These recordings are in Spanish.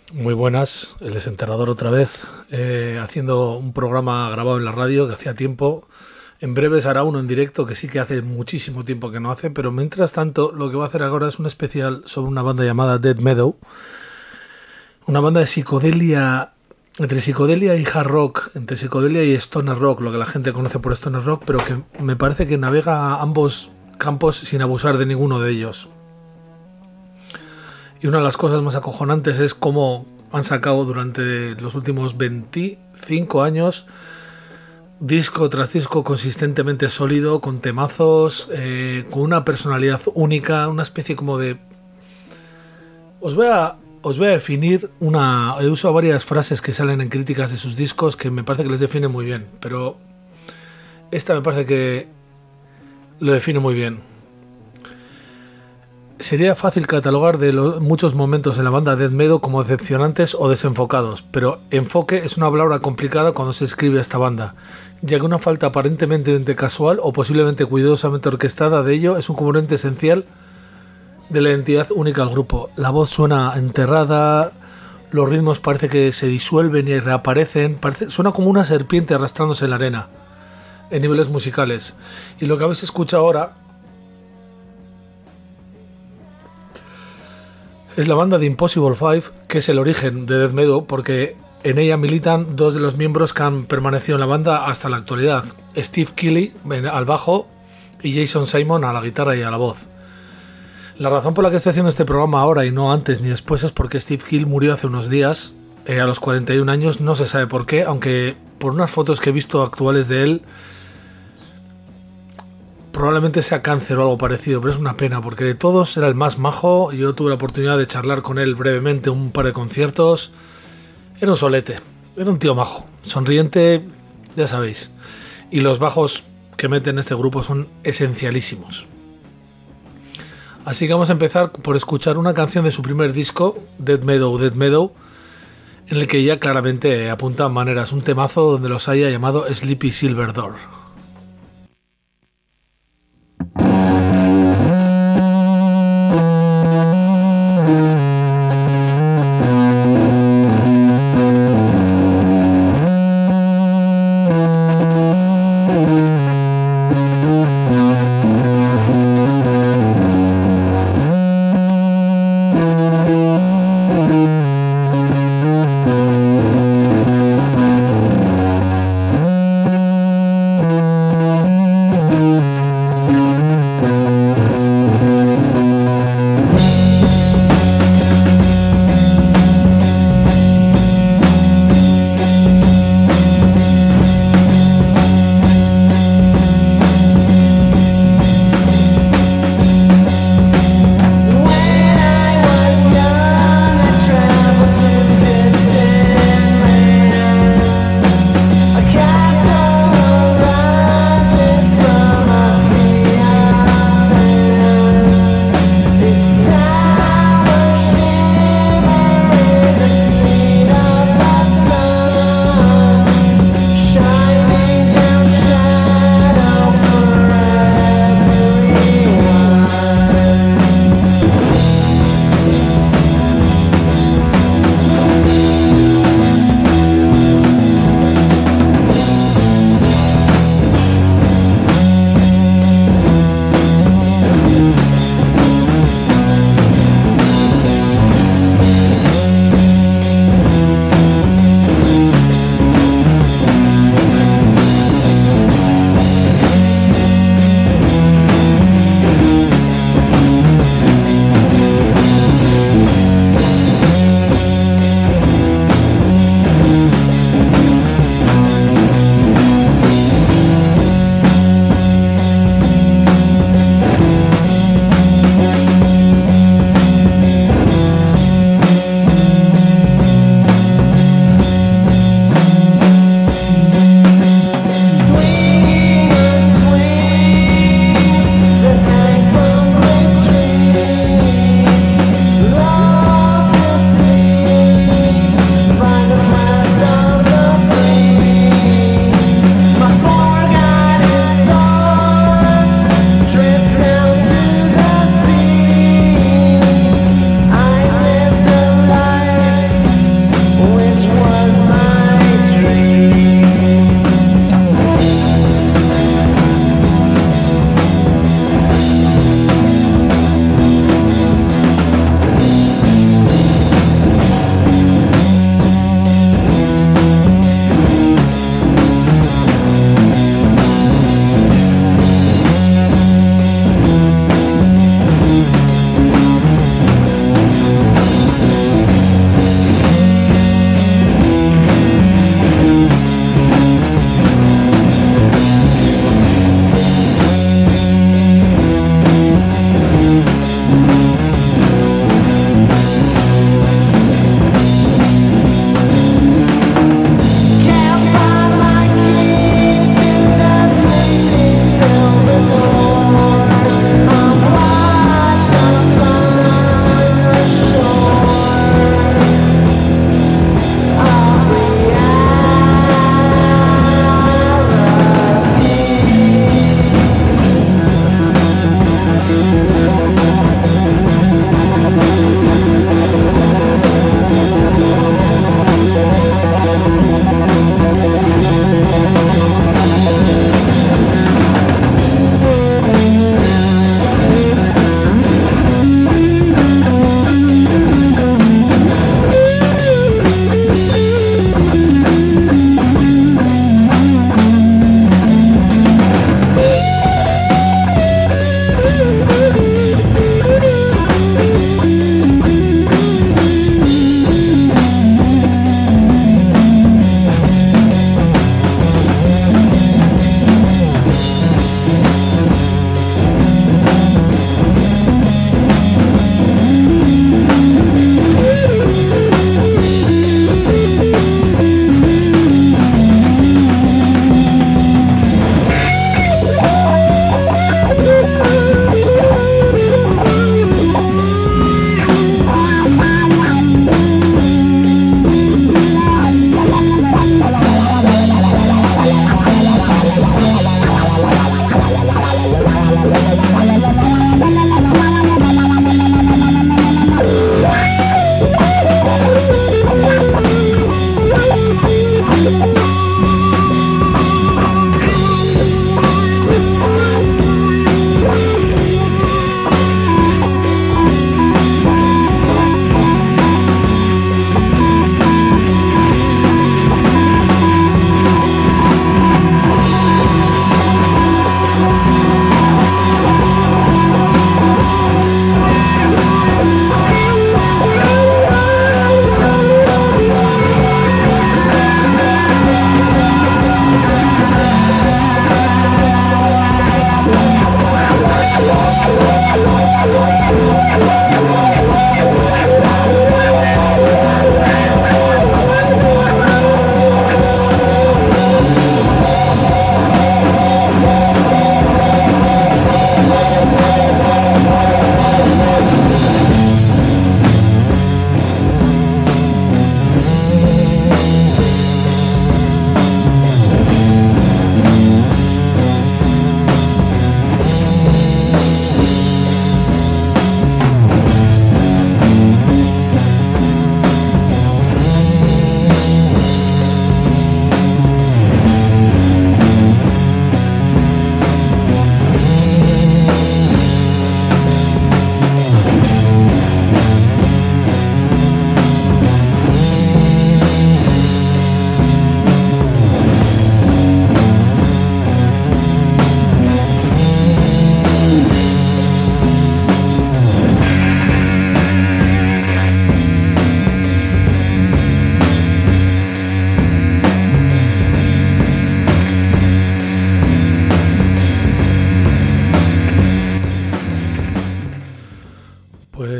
Muy buenas, el desenterrador otra vez, haciendo un programa grabado en la radio que hacía tiempo. En breve se hará uno en directo que sí que hace muchísimo tiempo que no hace, pero mientras tanto lo que voy a hacer ahora es un especial sobre una banda llamada Dead Meadow, una banda de psicodelia, entre psicodelia y hard rock, entre psicodelia y stoner rock, lo que la gente conoce por stoner rock, pero que me parece que navega ambos campos sin abusar de ninguno de ellos. Y una de las cosas más acojonantes es cómo han sacado durante los últimos 25 años disco tras disco consistentemente sólido, con temazos, con una personalidad única, una especie como de... Os voy a, os voy a definir una... He usado varias frases que salen en críticas de sus discos que me parece que les define muy bien, pero esta me parece que lo define muy bien. Sería fácil catalogar de muchos momentos en la banda Dead Meadow como decepcionantes o desenfocados, pero enfoque es una palabra complicada cuando se escribe a esta banda, ya que una falta aparentemente casual o posiblemente cuidadosamente orquestada de ello es un componente esencial de la identidad única del grupo. La voz suena enterrada, los ritmos parece que se disuelven y reaparecen, suena como una serpiente arrastrándose en la arena, en niveles musicales. Y lo que habéis escuchado ahora es la banda de Impossible Five, que es el origen de Dead Meadow, porque en ella militan dos de los miembros que han permanecido en la banda hasta la actualidad: Steve Killy al bajo y Jason Simon a la guitarra y a la voz. La razón por la que estoy haciendo este programa ahora y no antes ni después es porque Steve Killy murió hace unos días, a los 41 años, no se sabe por qué, aunque por unas fotos que he visto actuales de él probablemente sea cáncer o algo parecido, pero es una pena porque de todos era el más majo. Yo tuve la oportunidad de charlar con él brevemente un par de conciertos. Era un solete, era un tío majo, sonriente, ya sabéis. Y los bajos que mete en este grupo son esencialísimos. Así que vamos a empezar por escuchar una canción de su primer disco, Dead Meadow, Dead Meadow, en el que ya claramente apunta maneras, un temazo donde los haya llamado Sleepy Silver Door.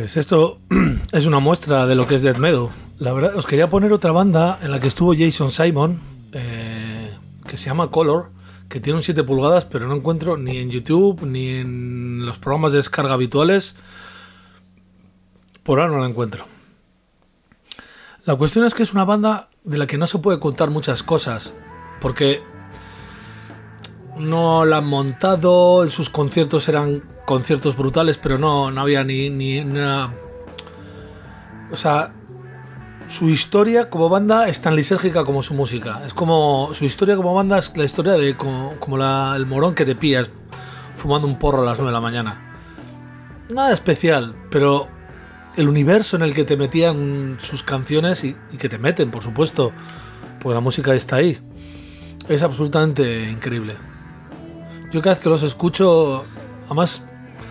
Pues esto es una muestra de lo que es Death Meadow. La verdad, os quería poner otra banda en la que estuvo Jason Simon, que se llama Color, que tiene un 7 pulgadas, pero no encuentro ni en YouTube ni en los programas de descarga habituales. Por ahora no la encuentro. La cuestión es que es una banda de la que no se puede contar muchas cosas, porque no la han montado, en sus conciertos eran conciertos brutales, pero no había ni una... O sea, su historia como banda es tan lisérgica como su música. Es como... Su historia como banda es la historia de el morón que te pillas fumando un porro a las 9 de la mañana. Nada especial, pero el universo en el que te metían sus canciones y que te meten, por supuesto, porque la música está ahí, es absolutamente increíble. Yo cada vez que los escucho, además,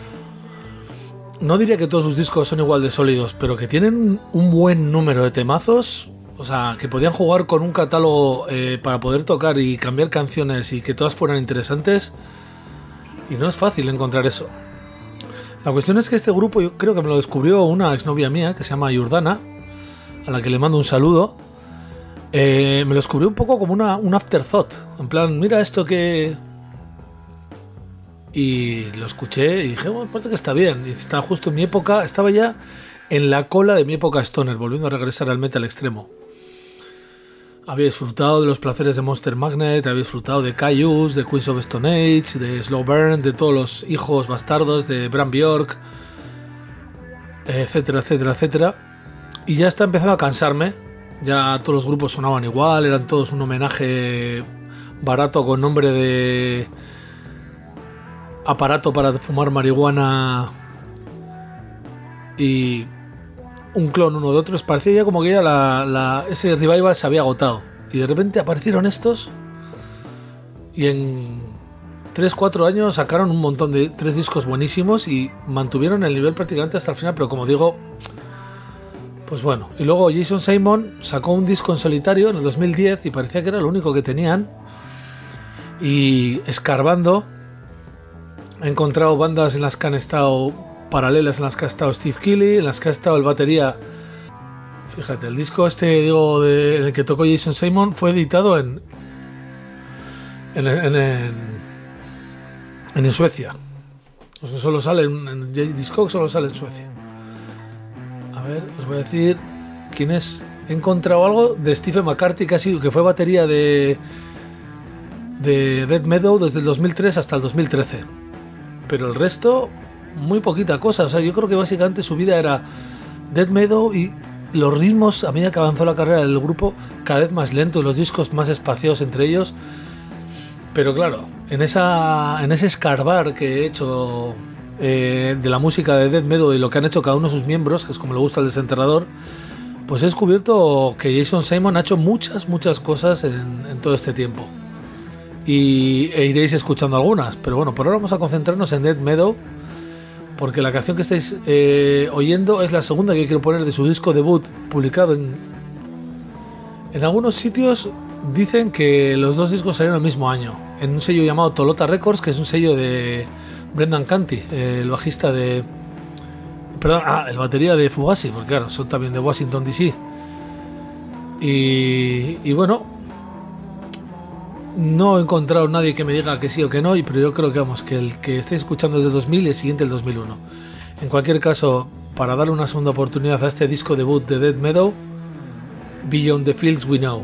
no diría que todos sus discos son igual de sólidos, pero que tienen un buen número de temazos, o sea, que podían jugar con un catálogo para poder tocar y cambiar canciones y que todas fueran interesantes, y no es fácil encontrar eso. La cuestión es que este grupo, yo creo que me lo descubrió una exnovia mía que se llama Jordana, a la que le mando un saludo. Me lo descubrió un poco como un afterthought, en plan, mira esto que... Y lo escuché y dije, bueno, parece que está bien. Y está justo en mi época, estaba ya en la cola de mi época stoner, volviendo a regresar al metal extremo. Había disfrutado de los placeres de Monster Magnet, había disfrutado de Caius, de Queens of Stone Age, de Slow Burn, de todos los hijos bastardos de Bram Bjork, etcétera, etcétera, etcétera. Y ya está empezando a cansarme. Ya todos los grupos sonaban igual, eran todos un homenaje barato con nombre de aparato para fumar marihuana y un clon uno de otros. Parecía ya como que ya ese revival se había agotado, y de repente aparecieron estos y en 3-4 años sacaron un montón de 3 discos buenísimos y mantuvieron el nivel prácticamente hasta el final, pero como digo, pues bueno. Y luego Jason Simon sacó un disco en solitario en el 2010 y parecía que era lo único que tenían, y escarbando he encontrado bandas en las que han estado paralelas, en las que ha estado Steve Keeley, en las que ha estado el batería. Fíjate, el disco el que tocó Jason Simon fue editado en Suecia. O sea, solo sale en Discogs, solo sale en Suecia. A ver, os voy a decir quién es. He encontrado algo de Stephen McCarthy, que fue batería de Death Meadow desde el 2003 hasta el 2013. Pero el resto, muy poquita cosa. O sea, yo creo que básicamente su vida era Death Meadow y los ritmos, a medida que avanzó la carrera del grupo, cada vez más lentos, los discos más espaciados entre ellos. Pero claro, en ese escarbar que he hecho de la música de Death Meadow y lo que han hecho cada uno de sus miembros, que es como le gusta al desenterrador, pues he descubierto que Jason Simon ha hecho muchas cosas en todo este tiempo. E iréis escuchando algunas, pero bueno, por ahora vamos a concentrarnos en Death Meadow, porque la canción que estáis oyendo es la segunda que quiero poner de su disco debut, publicado en algunos sitios. Dicen que los dos discos salieron el mismo año, en un sello llamado Tolota Records, que es un sello de Brendan Canty, el bajista el batería de Fugazi, porque claro, son también de Washington DC. Y bueno, no he encontrado nadie que me diga que sí o que no, pero yo creo que el que estéis escuchando es de 2000 y el siguiente el 2001. En cualquier caso, para darle una segunda oportunidad a este disco debut de Death Meadow, Beyond the Fields We Know.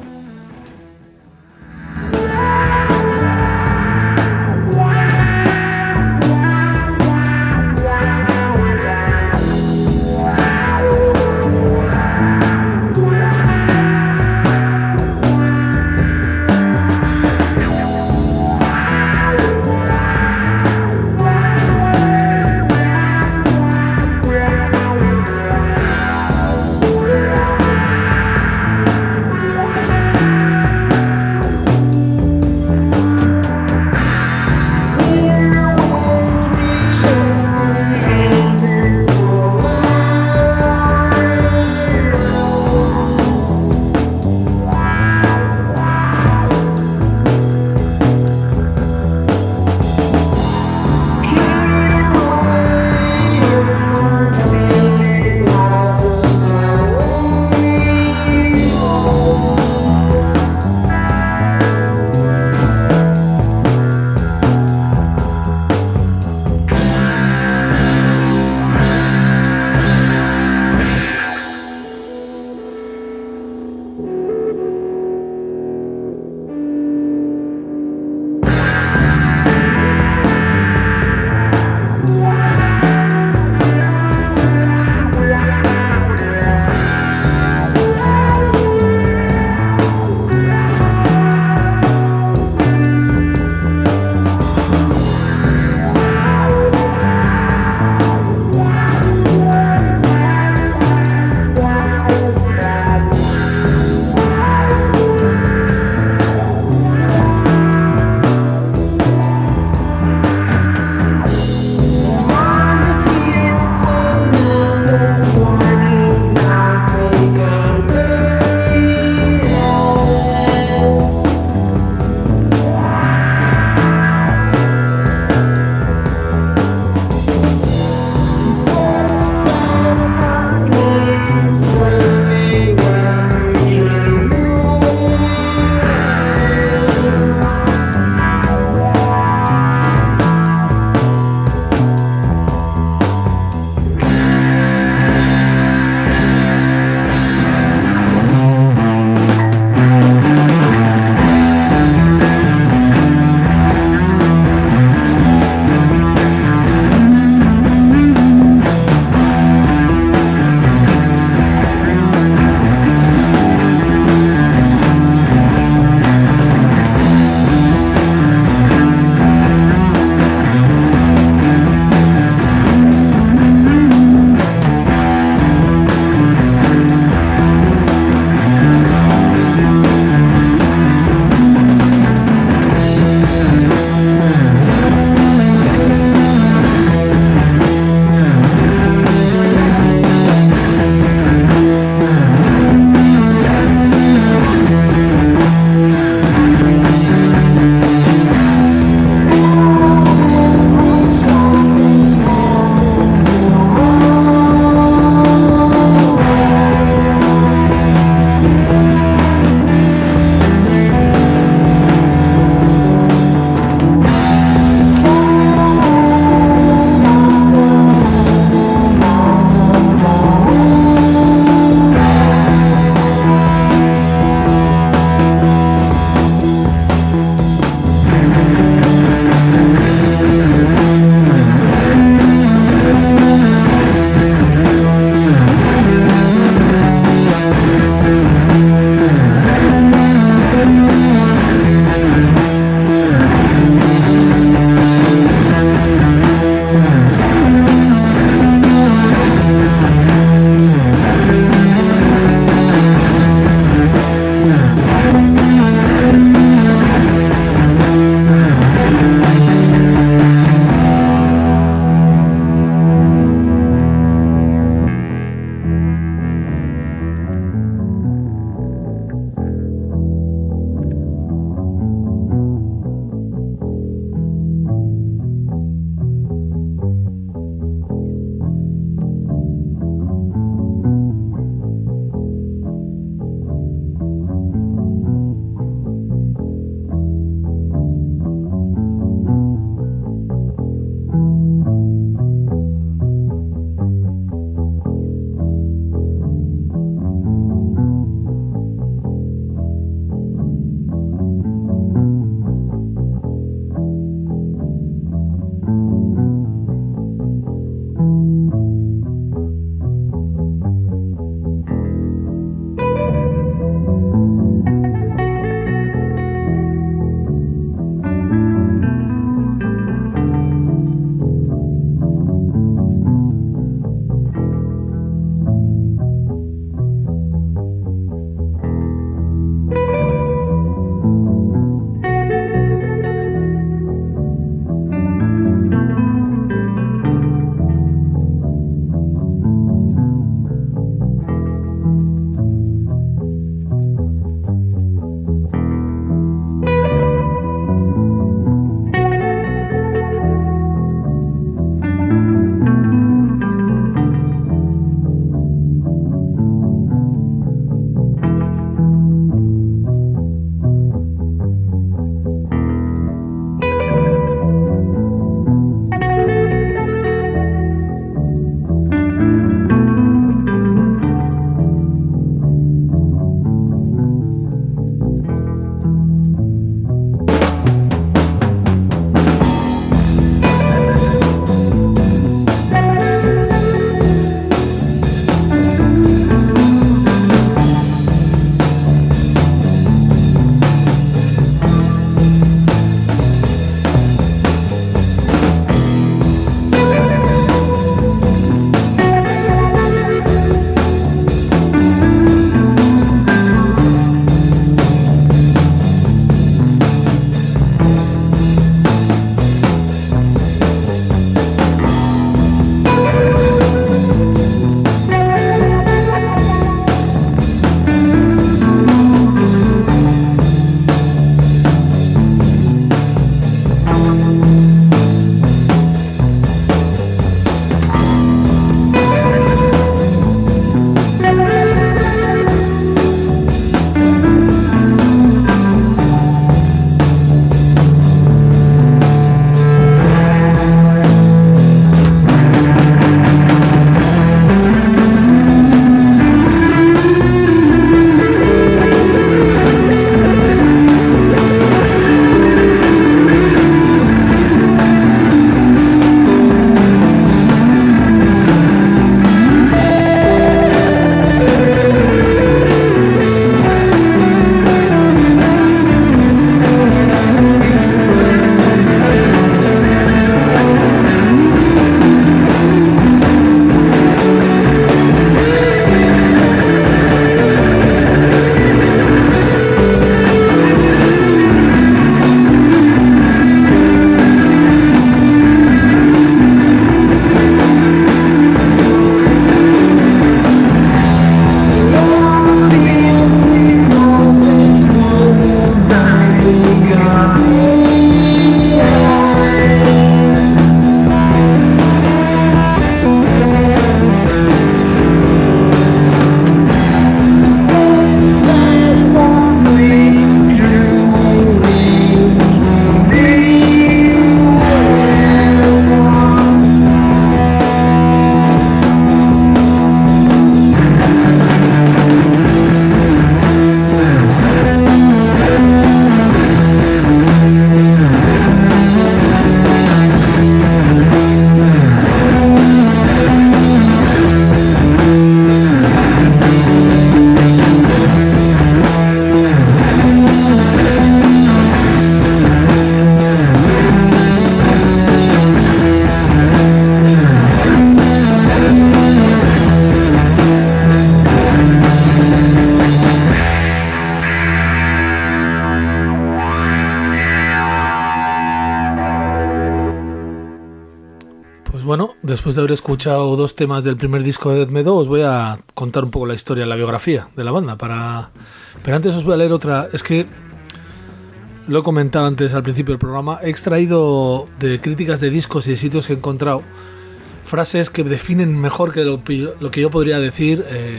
después de haber escuchado 2 temas del primer disco de Death Meadow, os voy a contar un poco la historia, la biografía de la banda. Pero antes os voy a leer otra. Es que lo he comentado antes al principio del programa. He extraído de críticas de discos y de sitios que he encontrado frases que definen mejor que lo que yo podría decir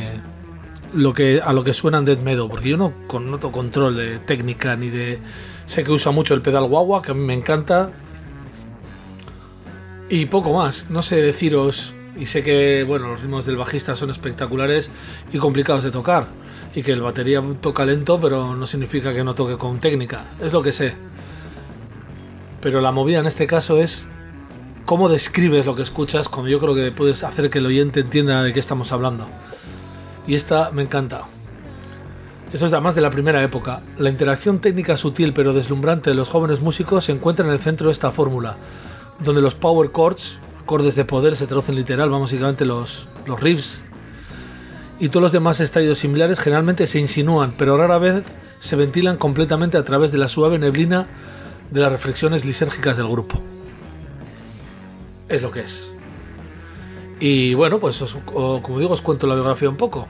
a lo que suenan Death Meadow, porque yo no noto control de técnica ni de... Sé que usa mucho el pedal wah-wah, que a mí me encanta, y poco más. No sé deciros, y sé que bueno, los ritmos del bajista son espectaculares y complicados de tocar, y que el batería toca lento, pero no significa que no toque con técnica. Es lo que sé. Pero la movida en este caso es cómo describes lo que escuchas, cuando yo creo que puedes hacer que el oyente entienda de qué estamos hablando. Y esta me encanta. Esto es además de la primera época. La interacción técnica sutil pero deslumbrante de los jóvenes músicos se encuentra en el centro de esta fórmula, donde los power chords, acordes de poder, se traducen literal, básicamente los riffs, y todos los demás estadios similares generalmente se insinúan, pero rara vez se ventilan completamente a través de la suave neblina de las reflexiones lisérgicas del grupo. Es lo que es. Y bueno, pues como digo, os cuento la biografía un poco.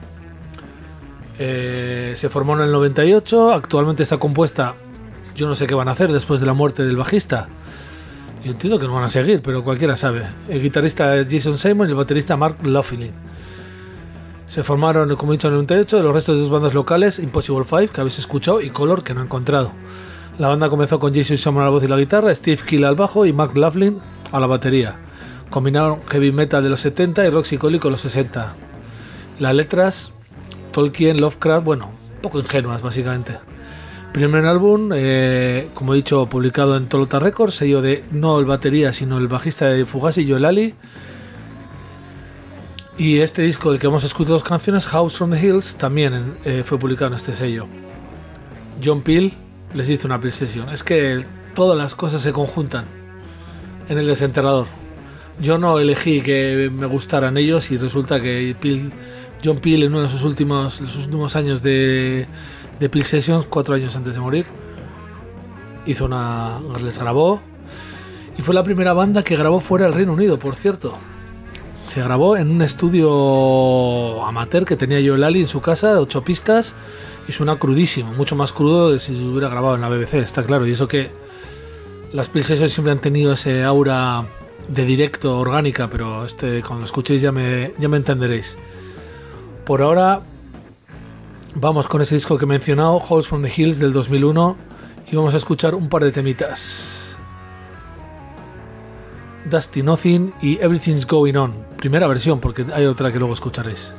Se formó en el 98, actualmente está compuesta, yo no sé qué van a hacer después de la muerte del bajista. Yo entiendo que no van a seguir, pero cualquiera sabe. El guitarrista es Jason Simon y el baterista Mark Laughlin. Se formaron, como he dicho, en el 98, de los restos de 2 bandas locales, Impossible Five, que habéis escuchado, y Color, que no he encontrado. La banda comenzó con Jason Simon a la voz y la guitarra, Steve Kill al bajo y Mark Laughlin a la batería. Combinaron heavy metal de los 70 y rock psicodélico de los 60. Las letras, Tolkien, Lovecraft, bueno, un poco ingenuas básicamente. Primer álbum, como he dicho, publicado en Tolota Records, sello de no el batería, sino el bajista de Fugazi, Joel Ali. Y este disco del que hemos escuchado 2 canciones, House from the Hills, también fue publicado en este sello. John Peel les hizo una Peel Session. Es que todas las cosas se conjuntan en el Desenterrador. Yo no elegí que me gustaran ellos y resulta que John Peel, en uno de sus últimos años de Peel Sessions, 4 años antes de morir, les grabó, y fue la primera banda que grabó fuera del Reino Unido, por cierto. Se grabó en un estudio amateur que tenía Joel Ali en su casa, de 8 pistas, y suena crudísimo, mucho más crudo de si se hubiera grabado en la BBC, está claro. Y eso que las Peel Sessions siempre han tenido ese aura de directo, orgánica, pero cuando lo escuchéis ya me entenderéis. Por ahora vamos con ese disco que he mencionado, House from the Hills del 2001, y vamos a escuchar un par de temitas. Dusty Nothing y Everything's Going On, primera versión, porque hay otra que luego escucharéis.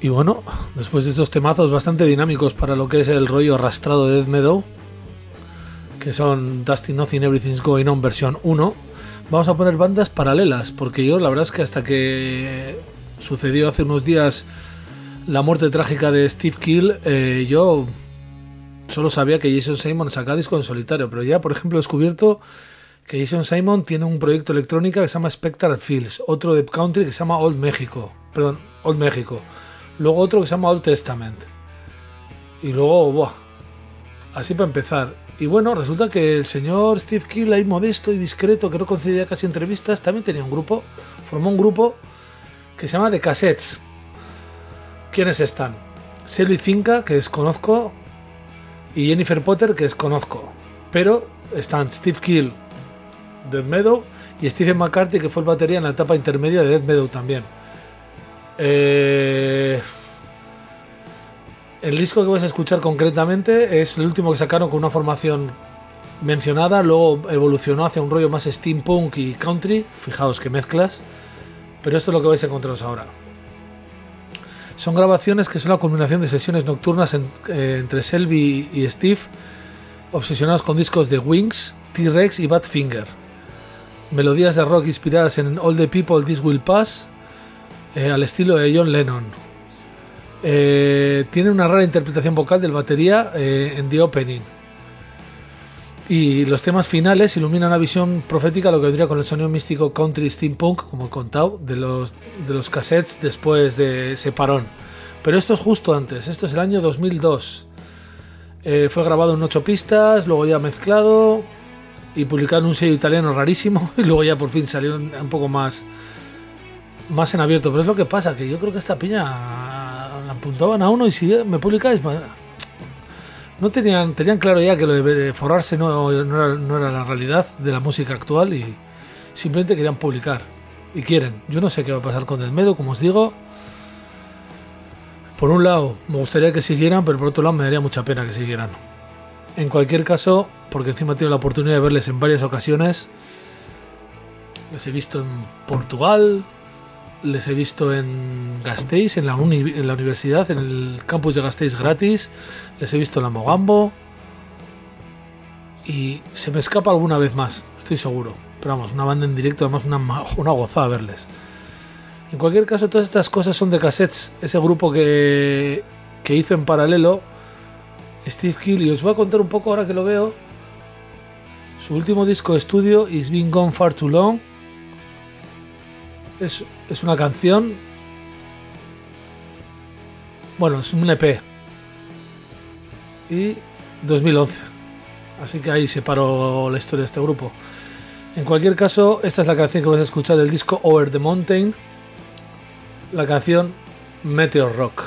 Y bueno, después de estos temazos bastante dinámicos para lo que es el rollo arrastrado de Death Meadow, que son Dusty Nothing Everything's Going On versión 1, vamos a poner bandas paralelas, porque yo la verdad es que hasta que sucedió hace unos días la muerte trágica de Steve Kill, yo solo sabía que Jason Simon sacaba disco en solitario, pero ya por ejemplo he descubierto que Jason Simon tiene un proyecto electrónica que se llama Spectral Fields, otro de country que se llama Old México, luego otro que se llama Old Testament, y luego, así para empezar. Y bueno, resulta que el señor Steve Kill, ahí modesto y discreto, que no concedía casi entrevistas, también tenía un grupo, formó un grupo que se llama The Cassettes. ¿Quiénes están? Selly Finca, que desconozco, y Jennifer Potter, que desconozco. Pero están Steve Kill, Death Meadow, y Stephen McCarthy, que fue el batería en la etapa intermedia de Death Meadow también. El disco que vais a escuchar concretamente es el último que sacaron con una formación mencionada, luego evolucionó hacia un rollo más steampunk y country, fijaos que mezclas, pero esto es lo que vais a encontraros ahora. Son grabaciones que son la culminación de sesiones nocturnas entre Selby y Steve, obsesionados con discos de Wings, T-Rex y Badfinger. Melodías de rock inspiradas en All the People This Will Pass, al estilo de John Lennon. Tiene una rara interpretación vocal del batería en The Opening. Y los temas finales iluminan una visión profética, lo que vendría con el sonido místico country steampunk, como he contado, de los cassettes después de ese parón. Pero esto es justo antes, esto es el año 2002. Fue grabado en 8 pistas, luego ya mezclado y publicado en un sello italiano rarísimo, y luego ya por fin salió un poco más en abierto. Pero es lo que pasa, que yo creo que esta piña la apuntaban a uno, y si me publicáis, no tenían claro ya que lo de forrarse no era la realidad de la música actual, y simplemente querían publicar y quieren. Yo no sé qué va a pasar con Death Meadow, como os digo. Por un lado me gustaría que siguieran, pero por otro lado me daría mucha pena que siguieran. En cualquier caso, porque encima he tenido la oportunidad de verles en varias ocasiones, les he visto en Portugal, les he visto en Gasteiz, en la universidad, en el campus de Gasteiz gratis, les he visto en la Mogambo, y se me escapa alguna vez más, estoy seguro. Pero vamos, una banda en directo, además una gozada verles. En cualquier caso, todas estas cosas son de Cassettes, ese grupo que hizo en paralelo Steve Kill, y os voy a contar un poco ahora que lo veo. Su último disco de estudio, It's Been Gone Far Too Long, es una canción, bueno, es un EP, y 2011, así que ahí se paró la historia de este grupo. En cualquier caso, esta es la canción que vais a escuchar del disco Over the Mountain, la canción Meteor Rock.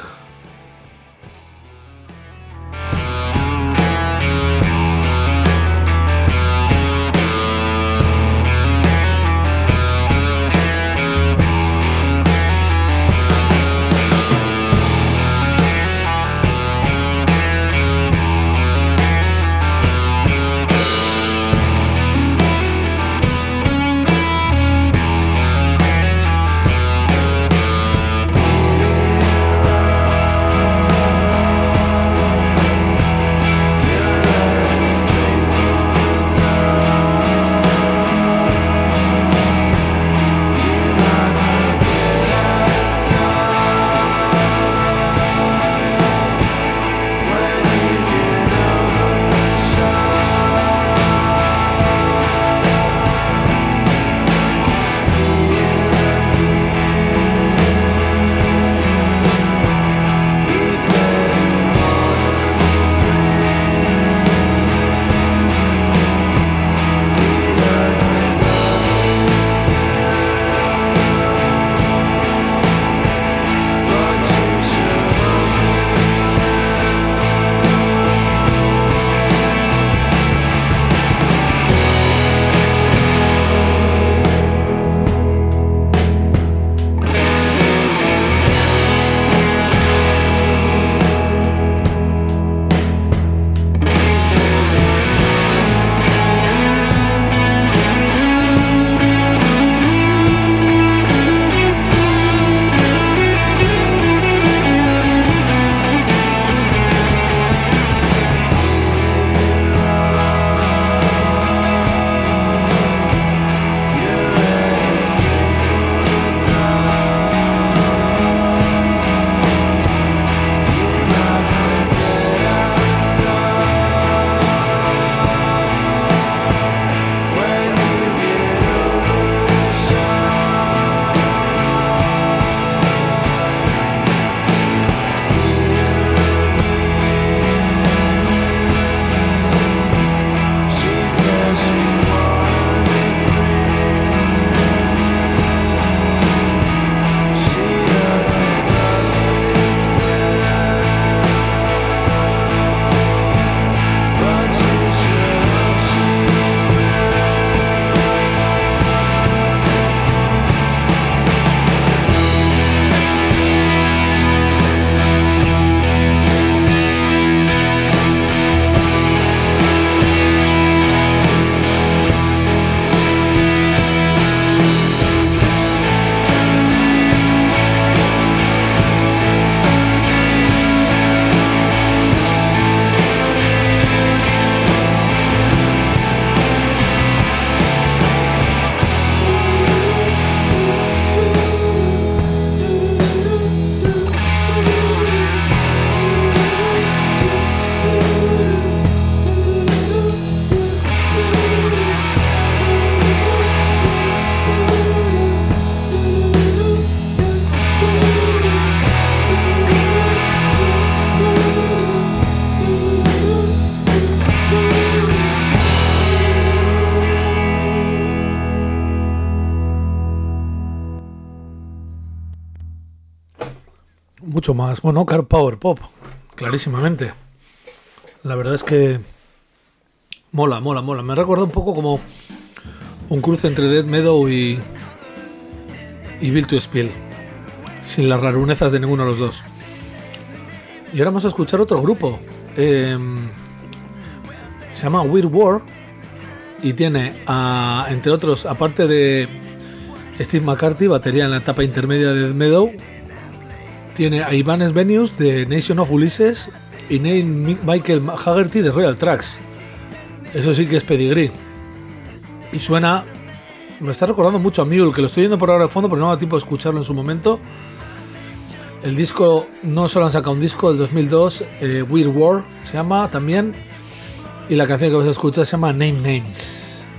mucho más. Bueno, Car Power Pop, clarísimamente. La verdad es que mola. Me recuerda un poco como un cruce entre Death Meadow y Built to Spill, sin las rarunezas de ninguno de los dos. Y ahora vamos a escuchar otro grupo. Se llama Weird War y tiene, entre otros, aparte de Steve McCarthy, batería en la etapa intermedia de Death Meadow, tiene a Ivan Svenius de Nation of Ulysses y Michael Haggerty de Royal Tracks. Eso sí que es pedigrí. Y suena... Me está recordando mucho a Mule, que lo estoy viendo por ahora al fondo, pero no me da tiempo de escucharlo en su momento. El disco, no solo han sacado un disco, el 2002, Weird War se llama también, y la canción que vas a escuchar se llama Name Names.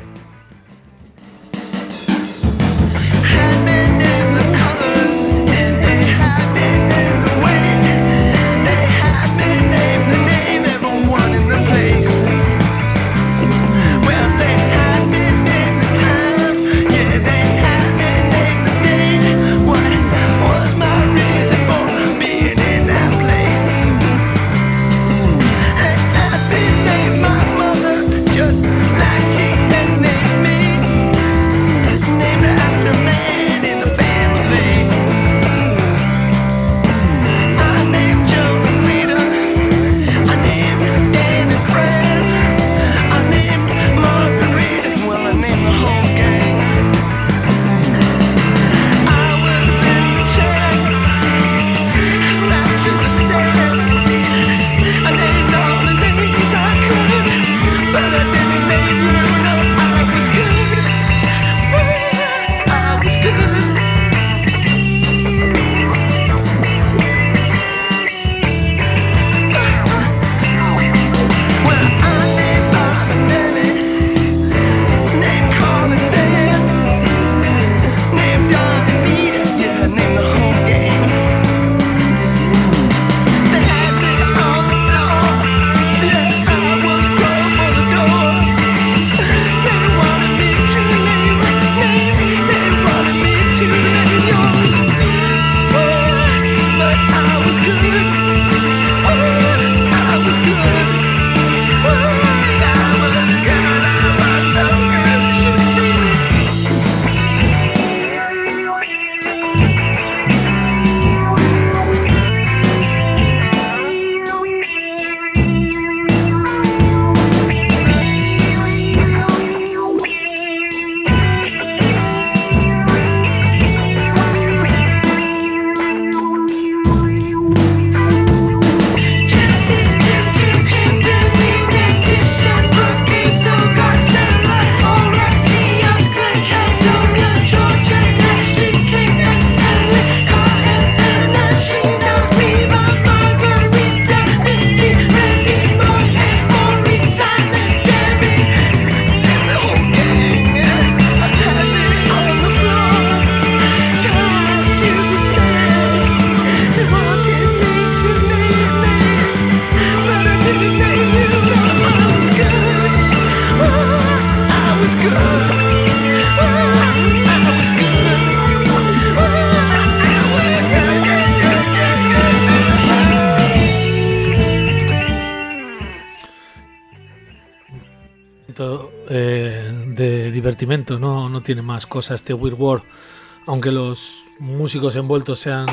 De divertimento, no tiene más cosas este Weird War, aunque los músicos envueltos sean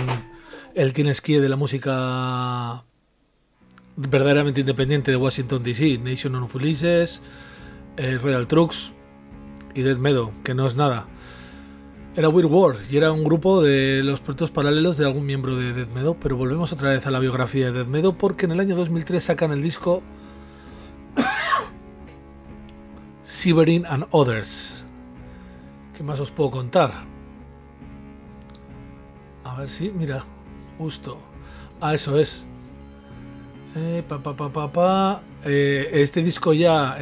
el Kinesky de la música verdaderamente independiente de Washington DC, Nation of Ulysses, Royal Tracks y Death Meadow, que no es nada. Era Weird War y era un grupo de los proyectos paralelos de algún miembro de Death Meadow, pero volvemos otra vez a la biografía de Death Meadow porque en el año 2003 sacan el disco Shivering and Others. ¿Qué más os puedo contar? A ver si, mira, justo. Eso es. Este disco ya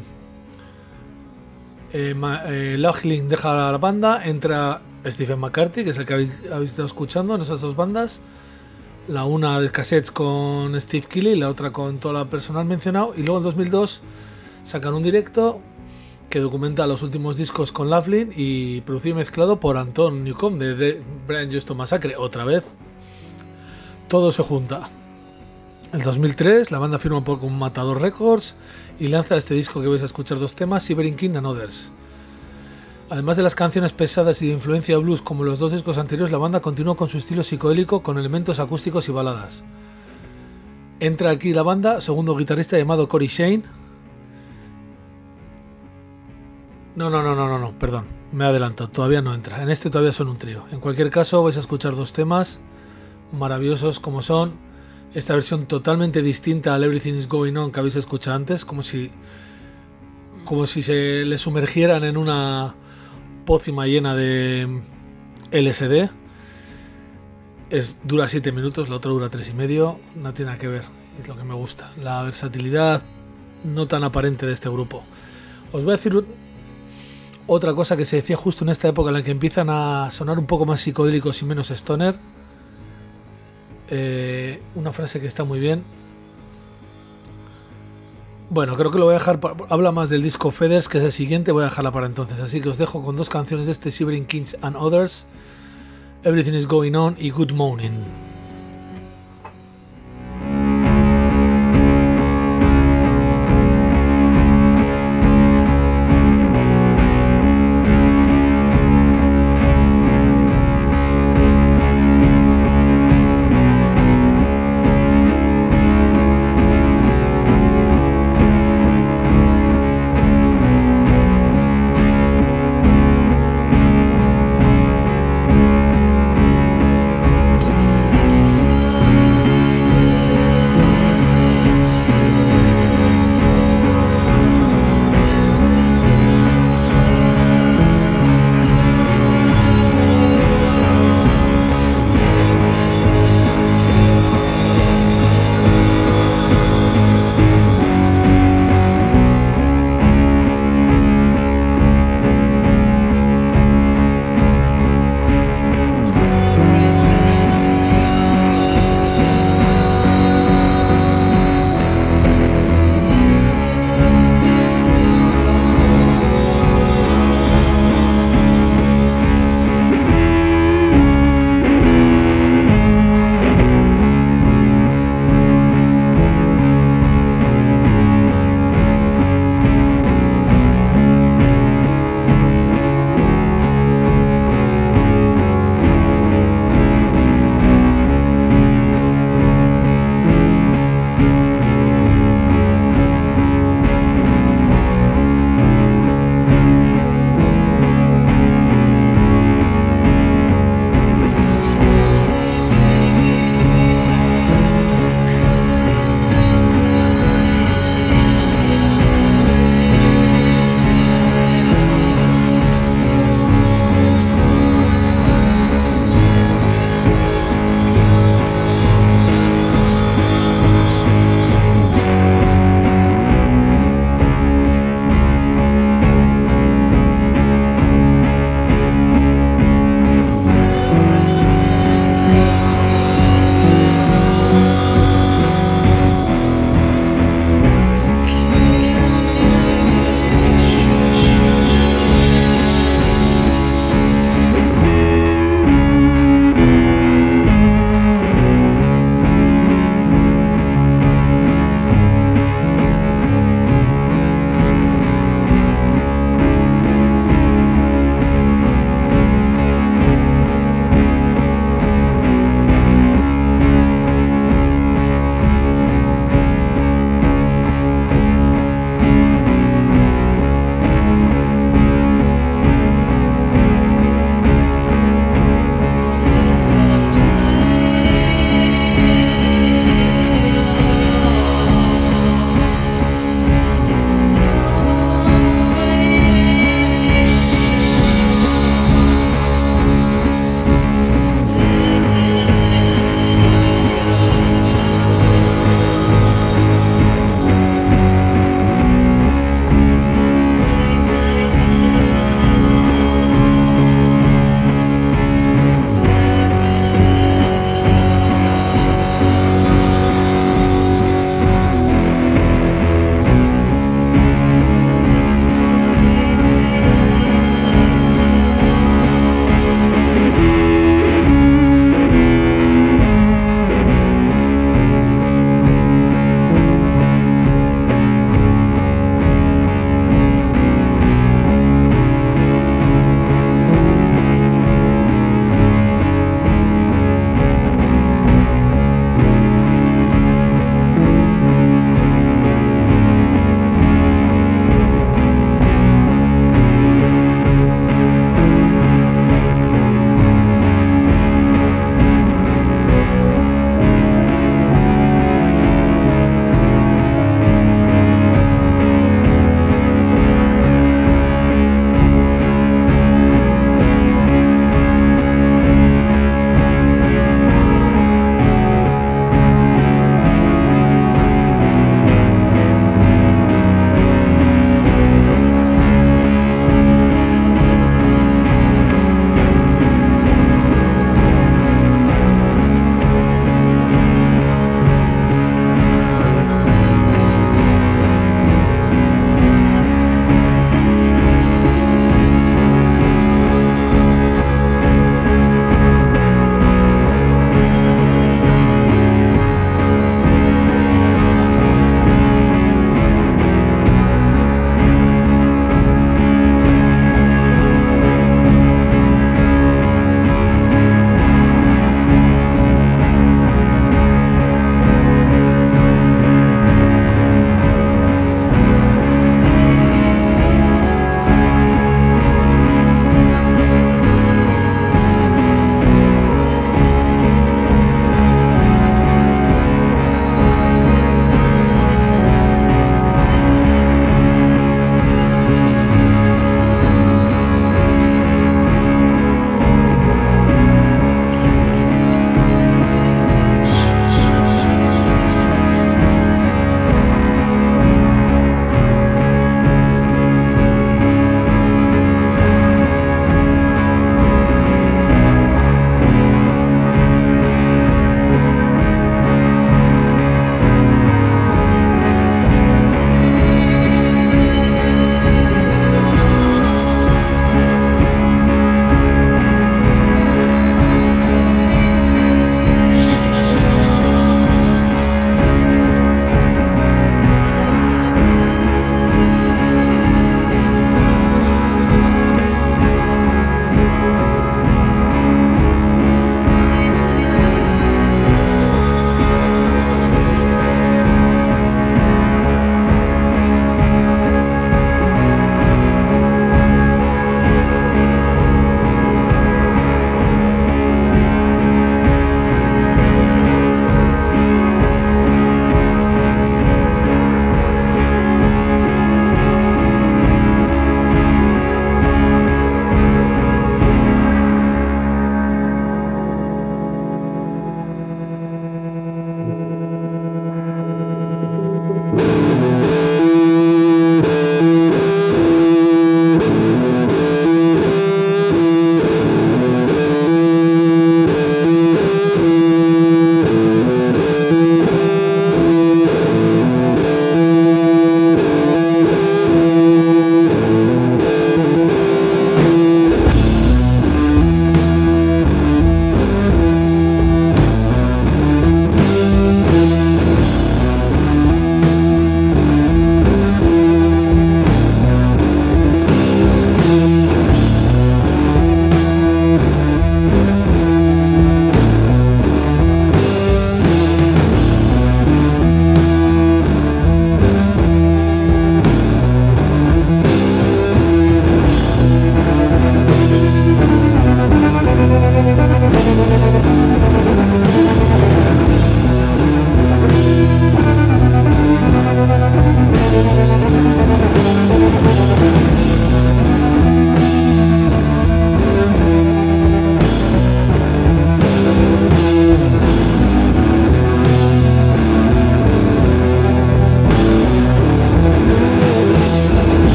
Laughlin deja la banda, entra Stephen McCarthy, que es el que habéis estado escuchando en esas dos bandas, la una de cassettes con Steve Killy, la otra con todo el personal mencionado, y luego en 2002 sacan un directo que documenta los últimos discos con Laughlin y producido y mezclado por Anton Newcomb de Brian Johnston Massacre, otra vez. todo se junta. En 2003 la banda firma con Matador Records y lanza este disco que vais a escuchar, 2 temas, Shivering King and Others. Además de las canciones pesadas y de influencia blues como los 2 discos anteriores, la banda continuó con su estilo psicodélico con elementos acústicos y baladas. Entra aquí la banda, segundo guitarrista llamado Cory Shane. No, perdón, me he adelantado, todavía no entra. En este todavía son un trío. En cualquier caso vais a escuchar 2 temas maravillosos como son esta versión totalmente distinta al Everything Is Going On que habéis escuchado antes, como si se le sumergieran en una pócima llena de LSD. Dura 7 minutos, la otra dura 3,5. No tiene nada que ver, es lo que me gusta, la versatilidad no tan aparente de este grupo. Os voy a decir otra cosa que se decía justo en esta época en la que empiezan a sonar un poco más psicodélicos y menos stoner. Una frase que está muy bien. Bueno, creo que lo voy a dejar habla más del disco Feathers, que es el siguiente, voy a dejarla para entonces. Así que os dejo con 2 canciones de este Shivering Kings and Others, Everything Is Going On y Good Morning. To see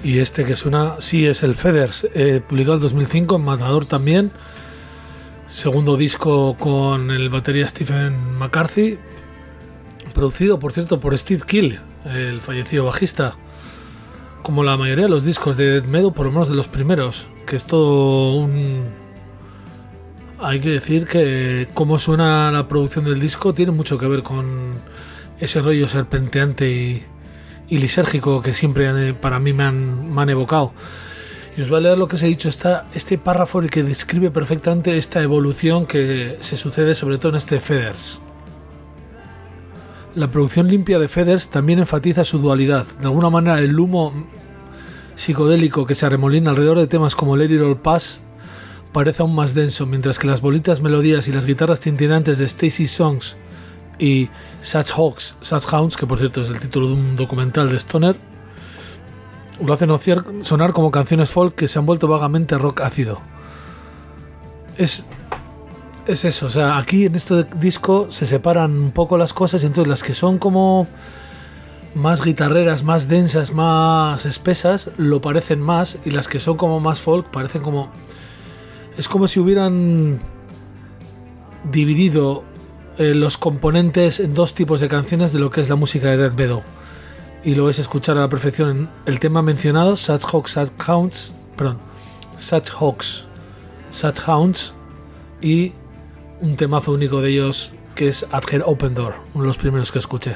Y este que suena, sí, es el Feathers, publicado en 2005 en Matador también. Segundo disco con el batería Stephen McCarthy, producido, por cierto, por Steve Kill, el fallecido bajista. Como la mayoría de los discos de Death Meadow, por lo menos de los primeros, que es todo un... Hay que decir que cómo suena la producción del disco tiene mucho que ver con ese rollo serpenteante y lisérgico que siempre para mí me han evocado. Y os voy a leer lo que os he dicho, este párrafo el que describe perfectamente esta evolución que se sucede sobre todo en este Feathers. La producción limpia de Feathers también enfatiza su dualidad. De alguna manera el humo psicodélico que se arremolina alrededor de temas como Let It All Pass parece aún más denso, mientras que las bolitas melodías y las guitarras tintinantes de Stacy Songs y Such Hounds, que por cierto es el título de un documental de Stoner, lo hacen sonar como canciones folk que se han vuelto vagamente rock ácido. Es eso, o sea, aquí en este disco se separan un poco las cosas, y entonces las que son como más guitarreras, más densas, más espesas, lo parecen más, y las que son como más folk parecen como... Es como si hubieran dividido los componentes en dos tipos de canciones de lo que es la música de Death Meadow. Y lo vais a escuchar a la perfección en el tema mencionado, Such Hounds, y un temazo único de ellos que es At Her Open Door, uno de los primeros que escuché.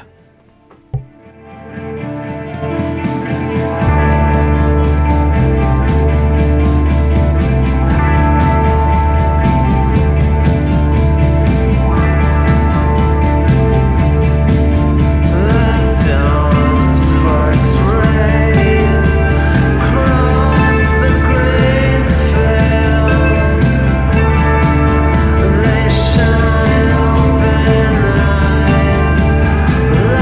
Shine open eyes.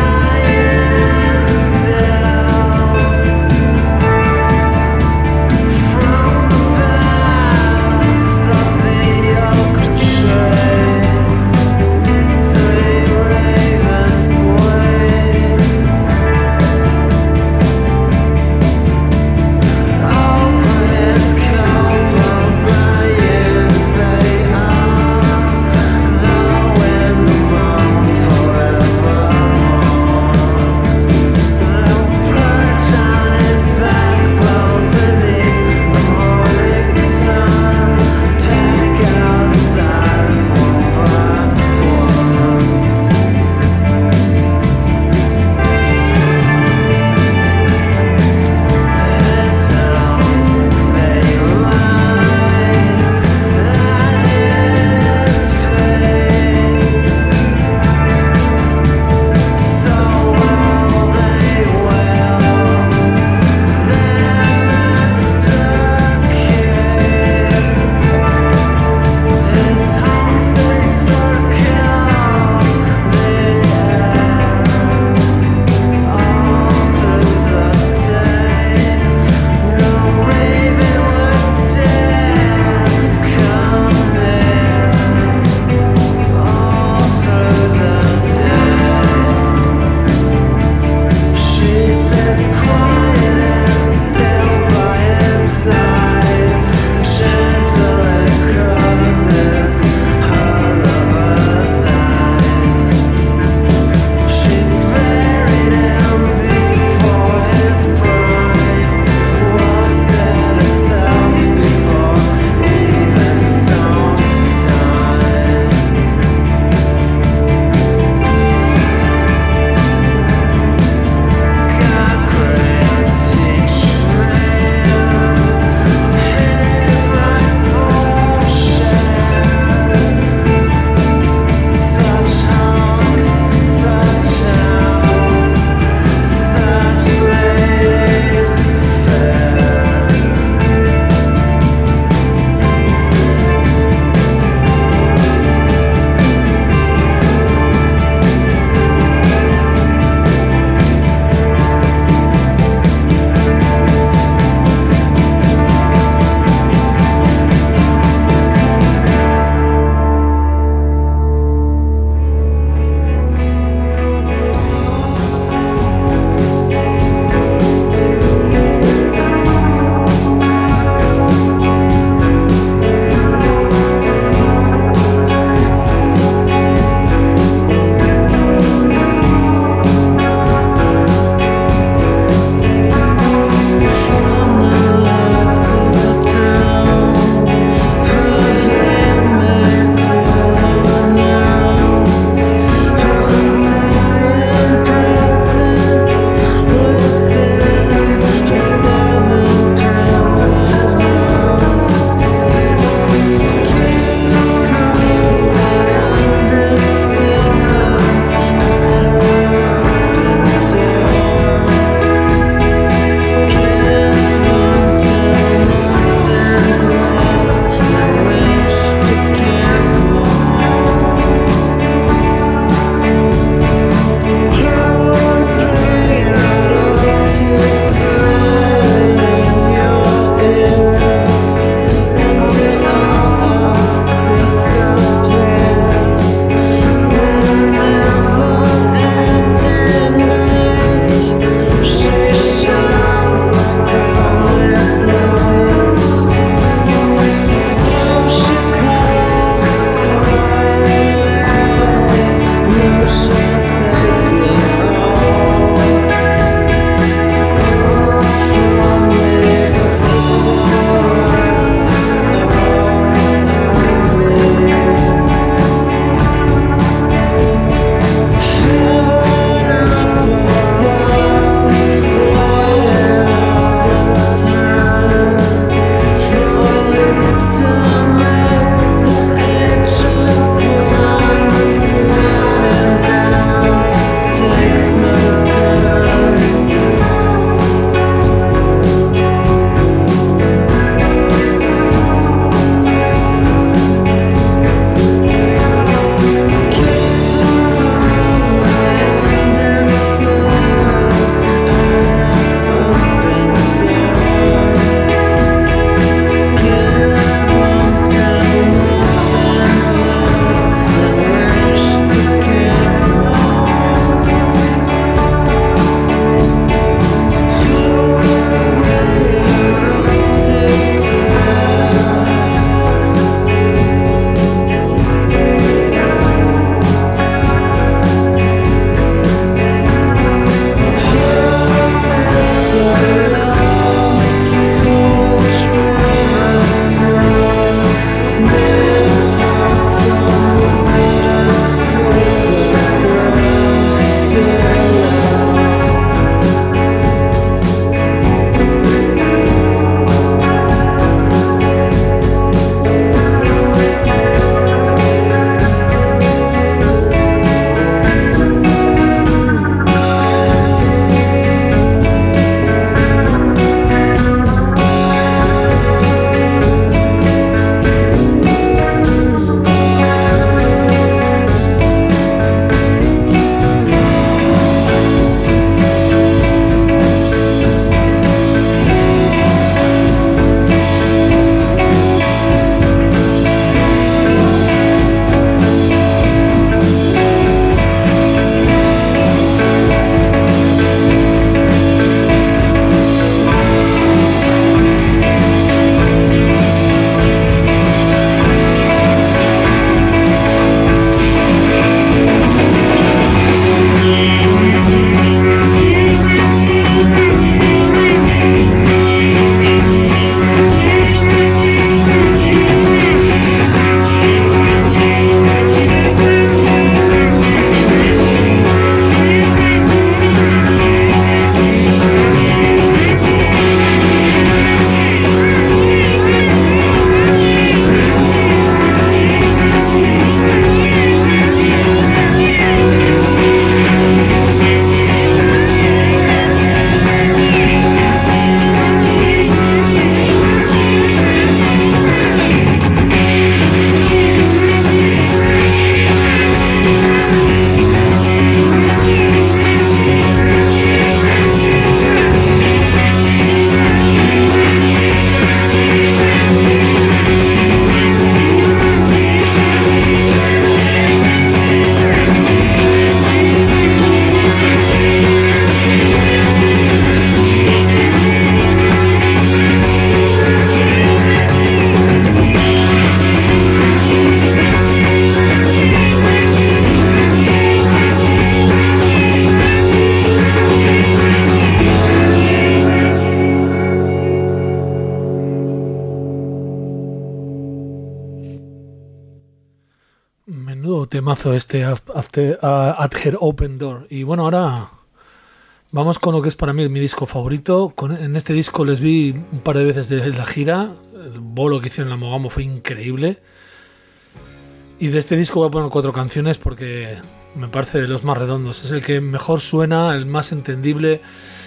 Menudo temazo este At Her Open Door. Y bueno, ahora vamos con lo que es para mí mi disco favorito. En este disco les vi un par de veces de la gira. El bolo que hicieron en la Mogamo fue increíble. Y de este disco voy a poner 4 canciones porque me parece de los más redondos. Es el que mejor suena, el más entendible.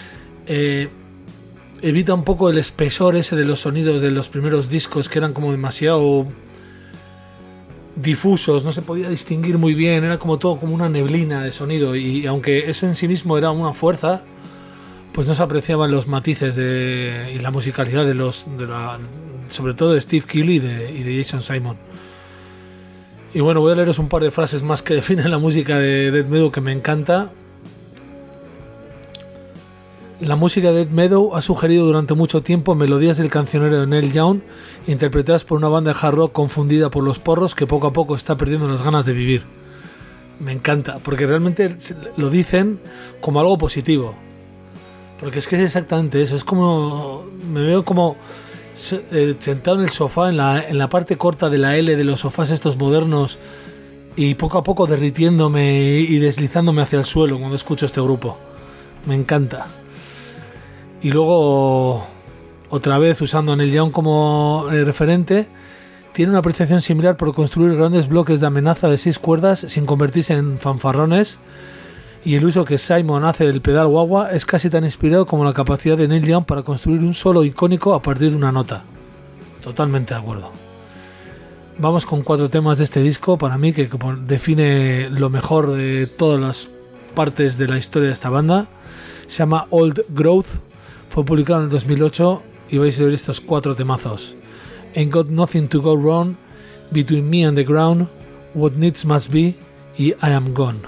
Evita un poco el espesor ese de los sonidos de los primeros discos, que eran como demasiado difusos, no se podía distinguir muy bien, era como todo como una neblina de sonido, y aunque eso en sí mismo era una fuerza, pues no se apreciaban los matices y la musicalidad sobre todo de Steve Killy y de Jason Simon. Y bueno, voy a leeros un par de frases más que definen la música de Dead Meadow, que me encanta. La música de Dead Meadow ha sugerido durante mucho tiempo melodías del cancionero de Neil Young, interpretadas por una banda de hard rock confundida por los porros, que poco a poco está perdiendo las ganas de vivir. Me encanta, porque realmente lo dicen como algo positivo. Porque es que es exactamente eso, es como... Me veo como sentado en el sofá, en la parte corta de la L de los sofás estos modernos, y poco a poco derritiéndome y deslizándome hacia el suelo cuando escucho este grupo. Me encanta. Y luego, otra vez usando a Neil Young como referente, tiene una apreciación similar por construir grandes bloques de amenaza de 6 cuerdas sin convertirse en fanfarrones, y el uso que Simon hace del pedal wah-wah es casi tan inspirado como la capacidad de Neil Young para construir un solo icónico a partir de una nota. Totalmente de acuerdo. Vamos con 4 temas de este disco, para mí, que define lo mejor de todas las partes de la historia de esta banda. Se llama Old Growth. Fue publicado en el 2008 y vais a ver estos 4 temazos: Ain't Got Nothing to Go Wrong, Between Me and the Ground, What Needs Must Be y I Am Gone.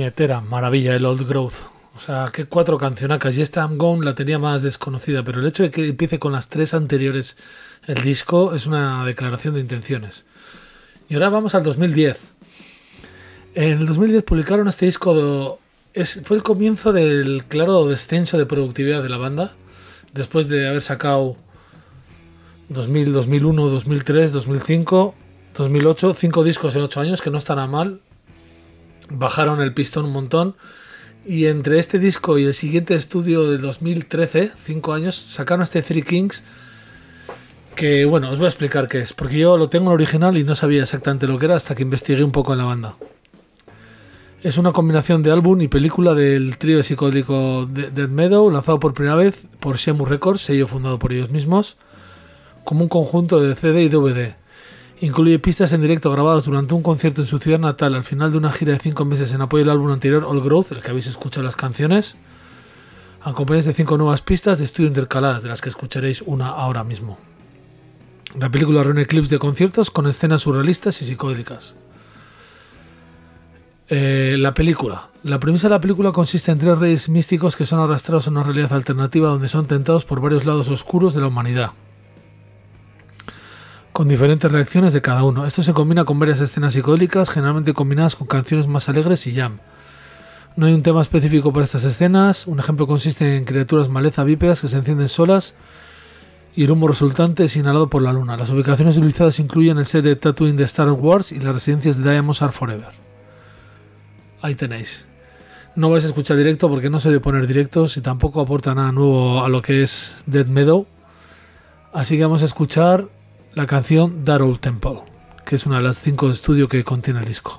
puñetera maravilla el Old Growth. O sea, que 4 cancionacas. Y esta I'm Gone la tenía más desconocida, pero el hecho de que empiece con las 3 anteriores el disco es una declaración de intenciones. Y ahora vamos al 2010. En el 2010 publicaron este disco. Fue el comienzo del claro descenso de productividad de la banda. Después de haber sacado 2000, 2001, 2003, 2005, 2008, 5 discos en 8 años, que no está nada mal. Bajaron el pistón un montón. Y entre este disco y el siguiente estudio de 2013, 5 años, sacaron este Three Kings. Que bueno, os voy a explicar qué es. Porque yo lo tengo en original y no sabía exactamente lo que era hasta que investigué un poco en la banda. Es una combinación de álbum y película del trío psicodélico Dead Meadow, lanzado por primera vez por Shamu Records, sello fundado por ellos mismos, como un conjunto de CD y DVD. Incluye pistas en directo grabadas durante un concierto en su ciudad natal al final de una gira de 5 meses en apoyo del álbum anterior Old Growth, el que habéis escuchado las canciones, acompañadas de 5 nuevas pistas de estudio intercaladas, de las que escucharéis una ahora mismo. La película reúne clips de conciertos con escenas surrealistas y psicodélicas. La película. La premisa de la película consiste en 3 reyes místicos que son arrastrados a una realidad alternativa donde son tentados por varios lados oscuros de la humanidad, con diferentes reacciones de cada uno. Esto se combina con varias escenas psicodélicas, generalmente combinadas con canciones más alegres y jam. No hay un tema específico para estas escenas. Un ejemplo consiste en criaturas maleza bípedas que se encienden solas y el humo resultante es inhalado por la luna. Las ubicaciones utilizadas incluyen el set de Tatooine de Star Wars y las residencias de Diamonds Are Forever. Ahí tenéis. No vais a escuchar directo porque no soy de poner directos y tampoco aporta nada nuevo a lo que es Dead Meadow. Así que vamos a escuchar la canción That Old Temple, que es una de las 5 de estudio que contiene el disco.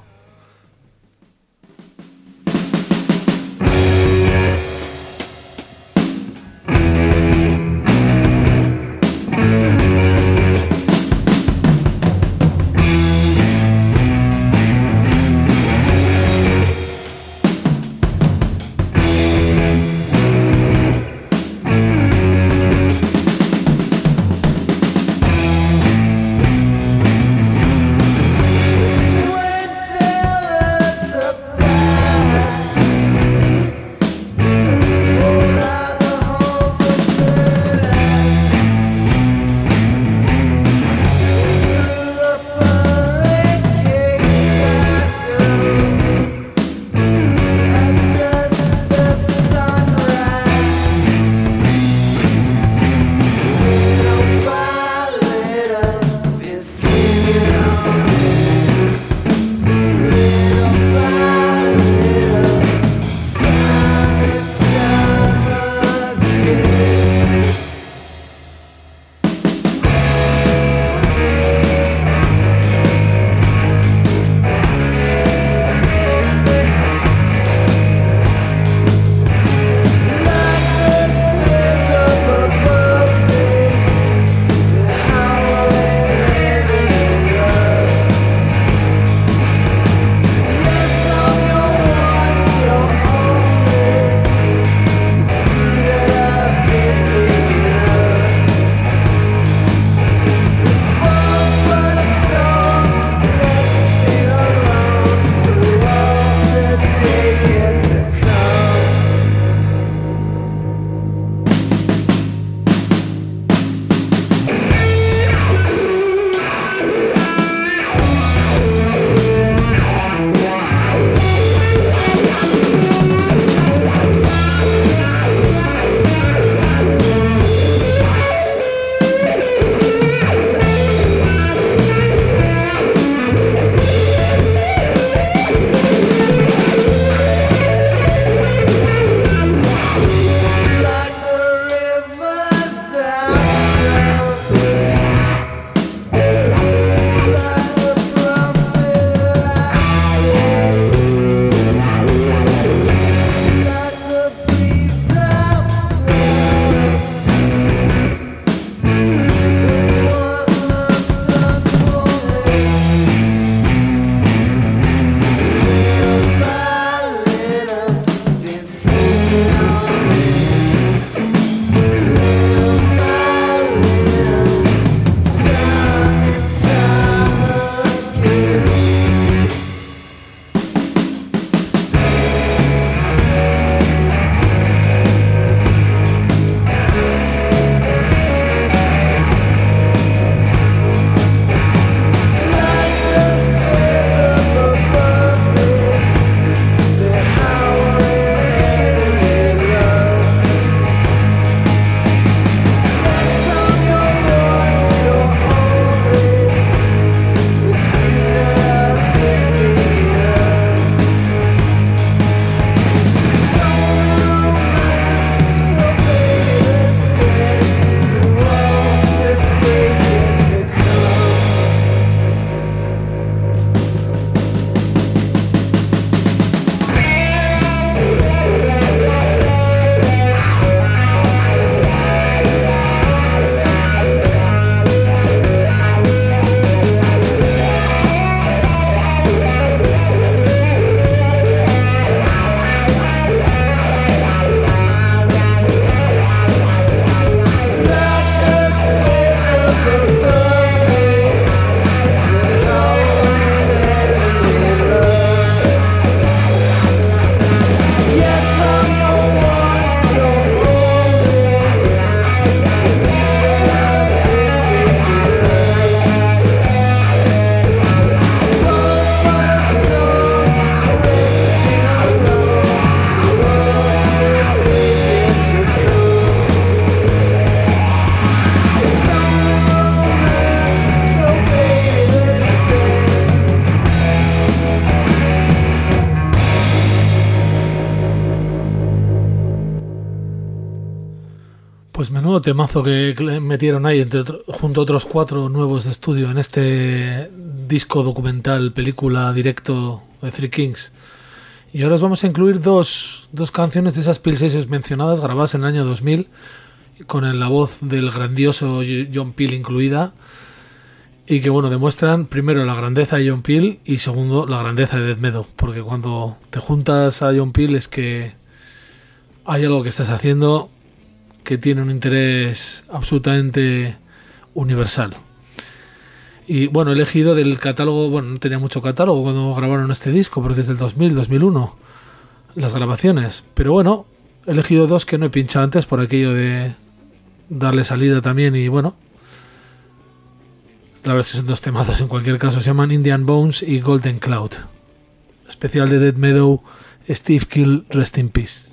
Pues menudo temazo que metieron ahí junto a otros 4 nuevos de estudio en este disco documental, película, directo de Three Kings. Y ahora os vamos a incluir dos canciones de esas Peel Sessions mencionadas, grabadas en el año 2000, con la voz del grandioso John Peel incluida, y que bueno, demuestran primero la grandeza de John Peel y segundo la grandeza de Death Meadow, porque cuando te juntas a John Peel es que hay algo que estás haciendo que tiene un interés absolutamente universal. Y bueno, he elegido del catálogo, bueno, no tenía mucho catálogo cuando grabaron este disco, porque es del 2000, 2001, las grabaciones. Pero bueno, he elegido 2 que no he pinchado antes por aquello de darle salida también. Y bueno, la verdad es que son 2 temazos en cualquier caso. Se llaman Indian Bones y Golden Cloud. Especial de Death Meadow, Steve Kill, Rest in Peace.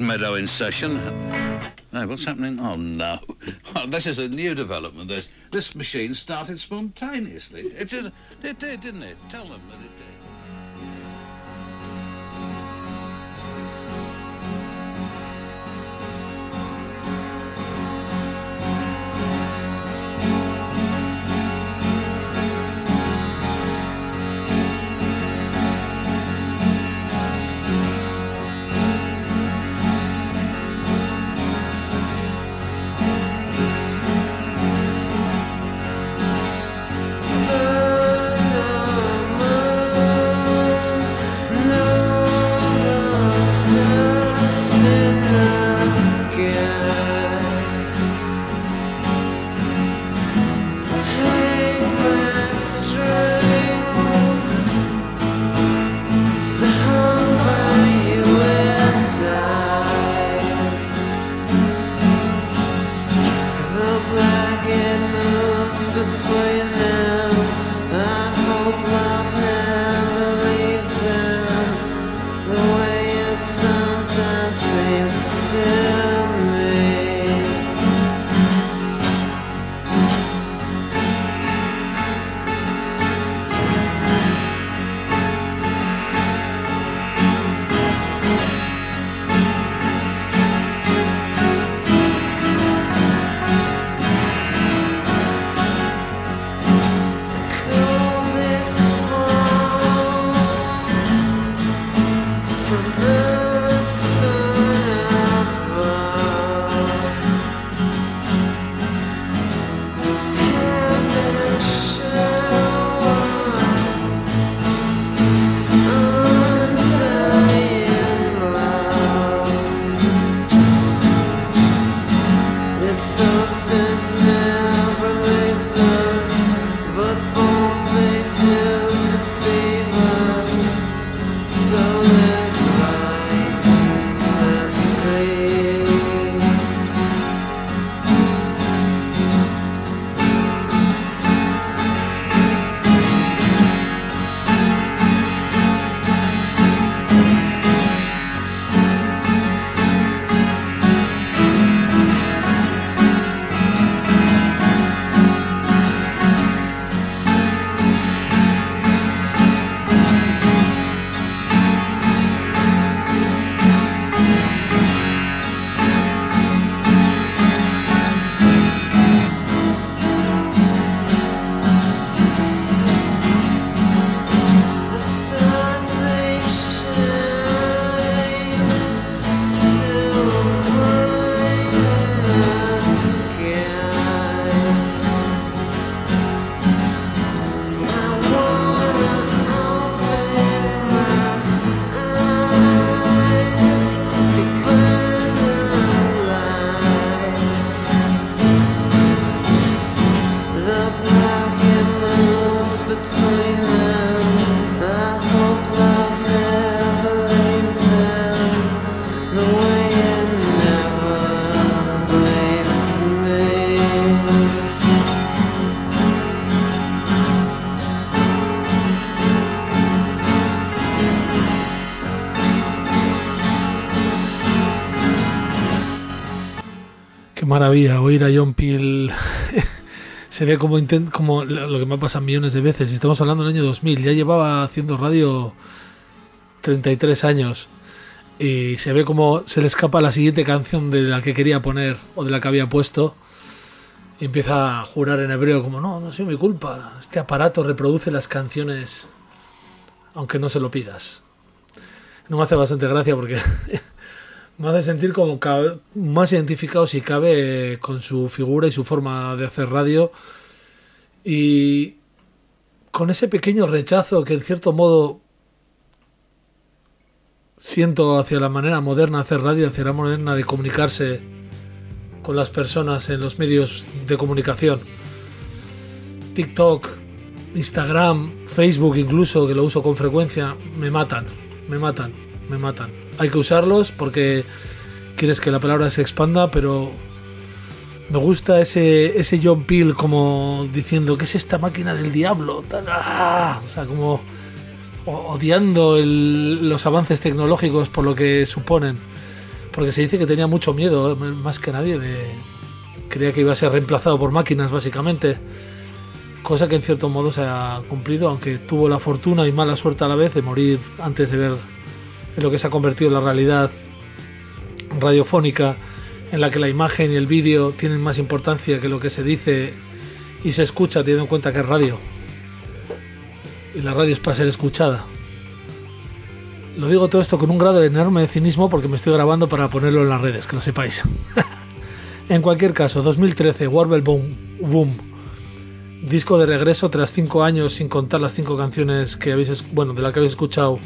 Meadow in session. No, what's happening? Oh, no. Oh, this is a new development. This machine started spontaneously. It did, didn't it? Tell them that it did. Maravilla, oír a John Peel. Se ve como lo que me ha pasado millones de veces. Estamos hablando del año 2000, ya llevaba haciendo radio 33 años y se ve como se le escapa la siguiente canción de la que quería poner o de la que había puesto y empieza a jurar en hebreo como no ha sido mi culpa, este aparato reproduce las canciones aunque no se lo pidas. No me hace bastante gracia porque me hace sentir como más identificado si cabe con su figura y su forma de hacer radio y con ese pequeño rechazo que en cierto modo siento hacia la manera moderna de hacer radio, hacia la moderna de comunicarse con las personas en los medios de comunicación. TikTok, Instagram, Facebook incluso, que lo uso con frecuencia, me matan. Hay que usarlos porque quieres que la palabra se expanda, pero me gusta ese John Peel como diciendo ¿qué es esta máquina del diablo? O sea, como odiando los avances tecnológicos por lo que suponen. porque se dice que tenía mucho miedo, más que nadie, creía que iba a ser reemplazado por máquinas, básicamente. Cosa que en cierto modo se ha cumplido, aunque tuvo la fortuna y mala suerte a la vez de morir antes de ver en lo que se ha convertido en la realidad radiofónica, en la que la imagen y el vídeo tienen más importancia que lo que se dice y se escucha, teniendo en cuenta que es radio. Y la radio es para ser escuchada. Lo digo todo esto con un grado de enorme cinismo porque me estoy grabando para ponerlo en las redes, que lo sepáis. En cualquier caso, 2013, Warble Boom. Disco de regreso tras 5 años, sin contar las 5 canciones que habéis, de las que habéis escuchado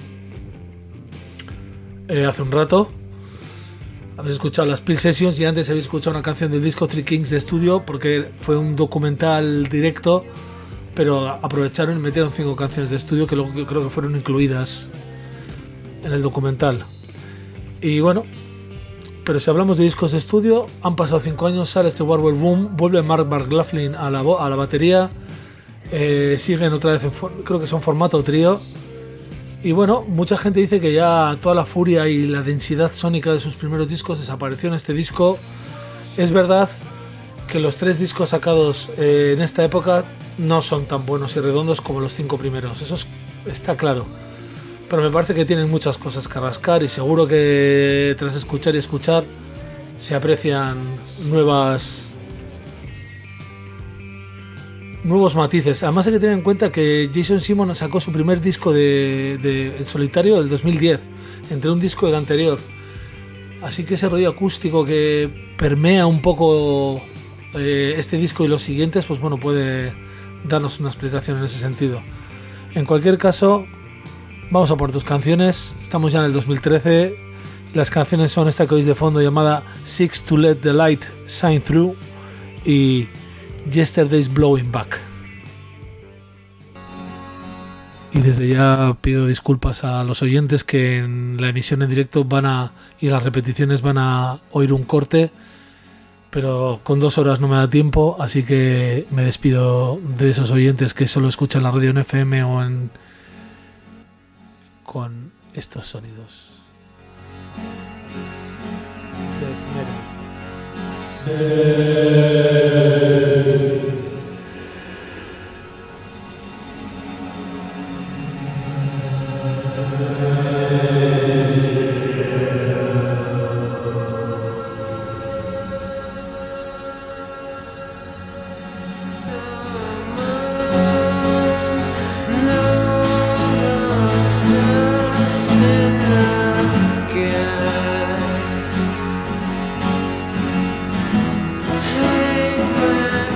hace un rato. Habéis escuchado las Peel Sessions y antes habéis escuchado una canción del disco Three Kings de estudio, porque fue un documental directo, pero aprovecharon y metieron 5 canciones de estudio que luego creo que fueron incluidas en el documental. Y bueno, pero si hablamos de discos de estudio, han pasado 5 años, sale este Warble Boom, vuelve Mark McLaughlin a la batería, siguen otra vez creo que son formato trío. Y bueno, mucha gente dice que ya toda la furia y la densidad sónica de sus primeros discos desapareció en este disco. Es verdad que los 3 discos sacados en esta época no son tan buenos y redondos como los 5 primeros, eso está claro. Pero me parece que tienen muchas cosas que rascar y seguro que tras escuchar y escuchar se aprecian nuevos matices. Además hay que tener en cuenta que Jason Simmons sacó su primer disco en solitario del 2010, entre un disco y el anterior. Así que ese rollo acústico que permea un poco este disco y los siguientes, pues bueno, puede darnos una explicación en ese sentido. En cualquier caso, vamos a por 2 canciones. Estamos ya en el 2013. Las canciones son esta que oís de fondo, llamada Six to Let the Light Shine Through y Yesterday's Blowing Back. Y desde ya pido disculpas a los oyentes que en la emisión en directo y en las repeticiones van a oír un corte, pero con 2 horas no me da tiempo, así que me despido de esos oyentes que solo escuchan la radio en FM o con estos sonidos. Hey, man.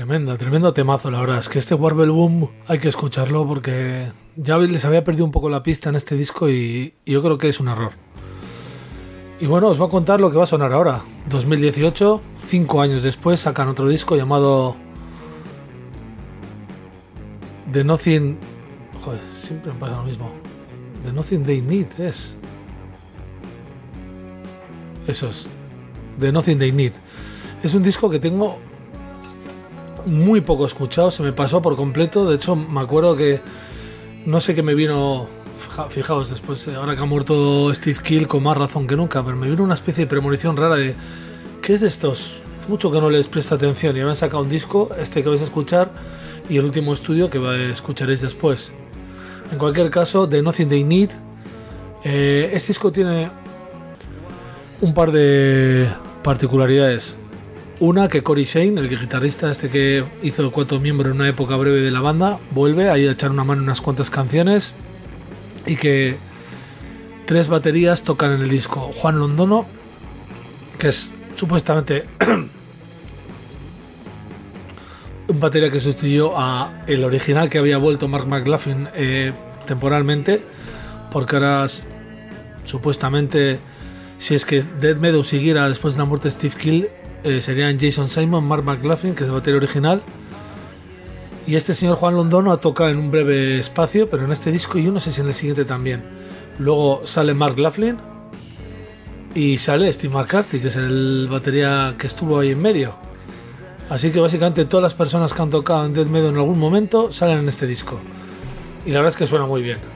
Tremendo temazo, la verdad. Es que este Warble Boom hay que escucharlo porque ya les había perdido un poco la pista en este disco y yo creo que es un error. Y bueno, os voy a contar lo que va a sonar ahora. 2018, 5 años después, sacan otro disco llamado The Nothing... Joder, siempre me pasa lo mismo. The Nothing They Need es... Eso es. The Nothing They Need. Es un disco que tengo muy poco escuchado, se me pasó por completo. De hecho, me acuerdo que no sé qué me vino, fijaos, después, ahora que ha muerto Steve Kill, con más razón que nunca, pero me vino una especie de premonición rara de ¿qué es de estos? Hace mucho que no les presto atención y me han sacado un disco, este que vais a escuchar, y el último estudio que escucharéis después. En cualquier caso, The Nothing They Need. Este disco tiene un par de particularidades. Una, que Cory Shane, el guitarrista este que hizo 4 miembros en una época breve de la banda, vuelve ahí a echar una mano en unas cuantas canciones, y que 3 baterías tocan en el disco. Juan Londono, que es supuestamente un batería que sustituyó a el original que había vuelto, Mark McLaughlin, temporalmente, porque ahora supuestamente, si es que Dead Meadow siguiera después de la muerte de Steve Kill, serían Jason Simon, Mark McLaughlin, que es el batería original, y este señor Juan Londono ha tocado en un breve espacio, pero en este disco, y yo no sé si en el siguiente también. Luego sale Mark Laughlin y sale Steve McCarthy, que es el batería que estuvo ahí en medio. Así que básicamente todas las personas que han tocado en Dead Meadow en algún momento salen en este disco, y la verdad es que suena muy bien,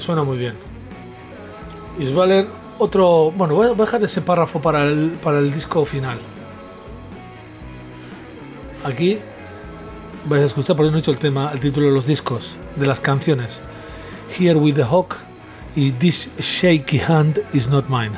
y os voy a leer otro, bueno, voy a dejar ese párrafo para el disco final. Aquí vais a escuchar, porque no he dicho el título de los discos, de las canciones: Here with the Hawk y This Shaky Hand Is Not Mine.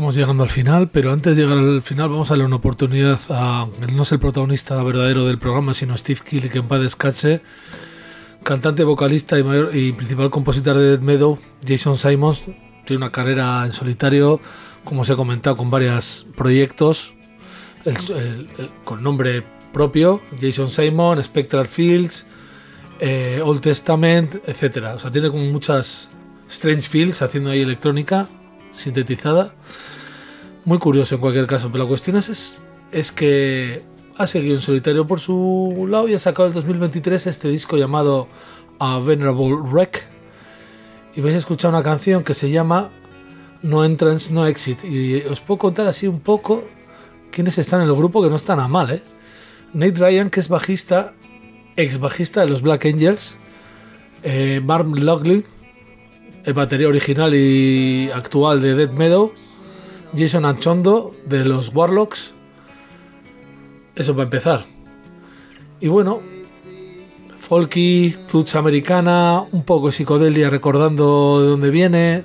estamos llegando al final, pero antes de llegar al final vamos a darle una oportunidad a, no es el protagonista verdadero del programa, sino Steve Killy, que en paz descanse, cantante, vocalista y principal compositor de Dead Meadow. Jason Simons tiene una carrera en solitario, como os he comentado, con varios proyectos, con nombre propio, Jason Simons, Spectral Fields, Old Testament, etcétera. O sea, tiene como muchas Strange Fields haciendo ahí electrónica sintetizada. Muy curioso en cualquier caso, pero la cuestión es que ha seguido en solitario por su lado y ha sacado en 2023 este disco llamado A Venerable Wreck, y vais a escuchar una canción que se llama No Entrance, No Exit, y os puedo contar así un poco quiénes están en el grupo, que no están a mal, Nate Ryan, que es bajista, ex bajista de los Black Angels, Mark Loughlin, el batería original y actual de Dead Meadow, Jason Achondo de los Warlocks. Eso para empezar. Y bueno, folky, roots americana, un poco psicodelia recordando de dónde viene.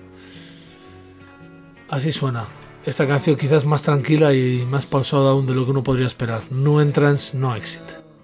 Así suena. Esta canción quizás más tranquila y más pausada aún de lo que uno podría esperar. No Entrance, No Exit.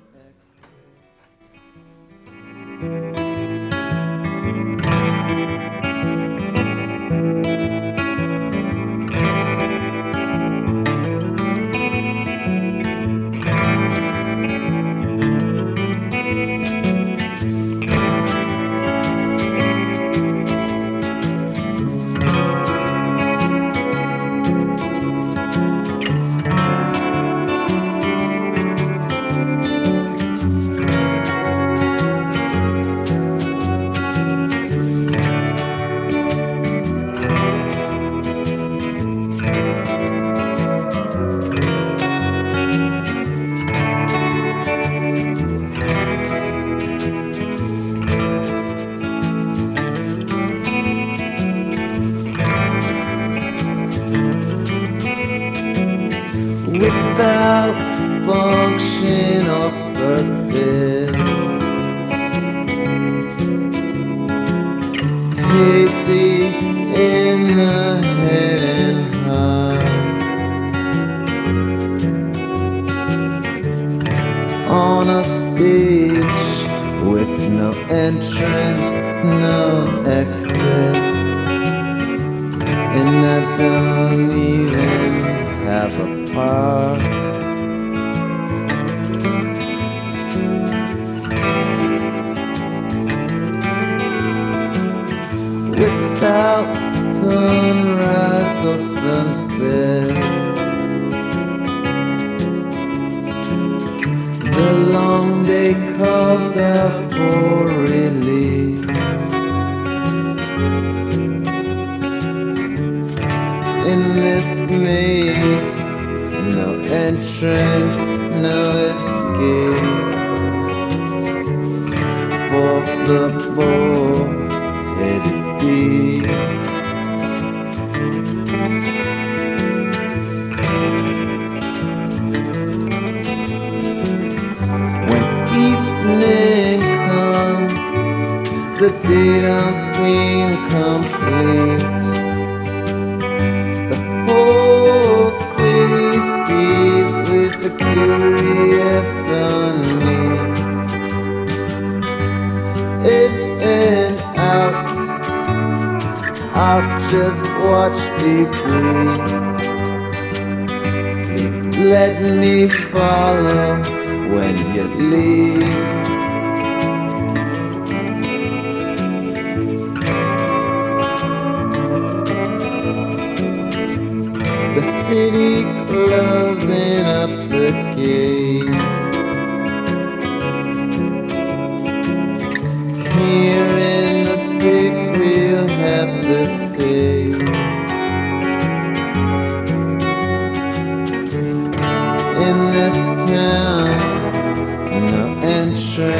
Without function or purpose, hazy in the head and heart, on a stage with no entrance, no exit, and I don't even have a part. Without sunrise or sunset, the long day calls out for release. In this maze, no entrance, no escape for the bull-headed beast. When evening comes, the day don't seem complete. whole city sees with the curious unease. In and out, I'll just watch you breathe. Please let me follow when you leave. The city closing up the gates. Here in the sick we'll have the stage. In this town, no entrance.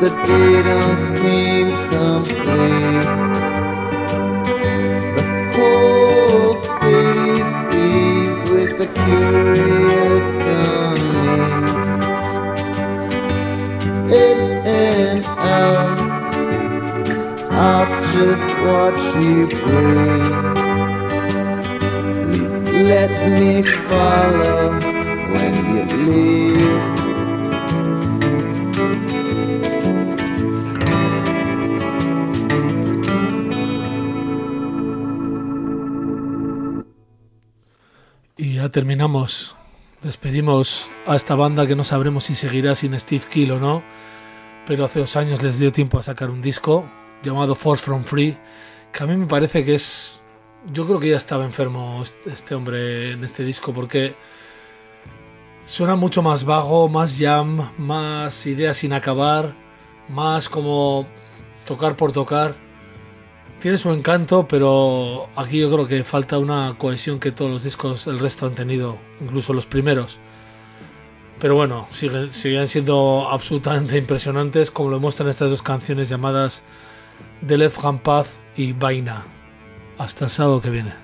the day don't seem complete. The whole city seized with the curious unease. In and out, I'll just watch you breathe. Please let me follow when you leave. Y ya terminamos. Despedimos a esta banda que no sabremos si seguirá sin Steve Keel o no, pero hace 2 años les dio tiempo a sacar un disco llamado Force from Free, que a mí me parece que es... Yo creo que ya estaba enfermo este hombre en este disco, porque suena mucho más vago, más jam, más ideas sin acabar, más como tocar por tocar. Tiene su encanto, pero aquí yo creo que falta una cohesión que todos los discos, el resto han tenido, incluso los primeros. Pero bueno, siguen siendo absolutamente impresionantes, como lo muestran estas 2 canciones llamadas The Left Hand Path y Vaina. Hasta el sábado que viene.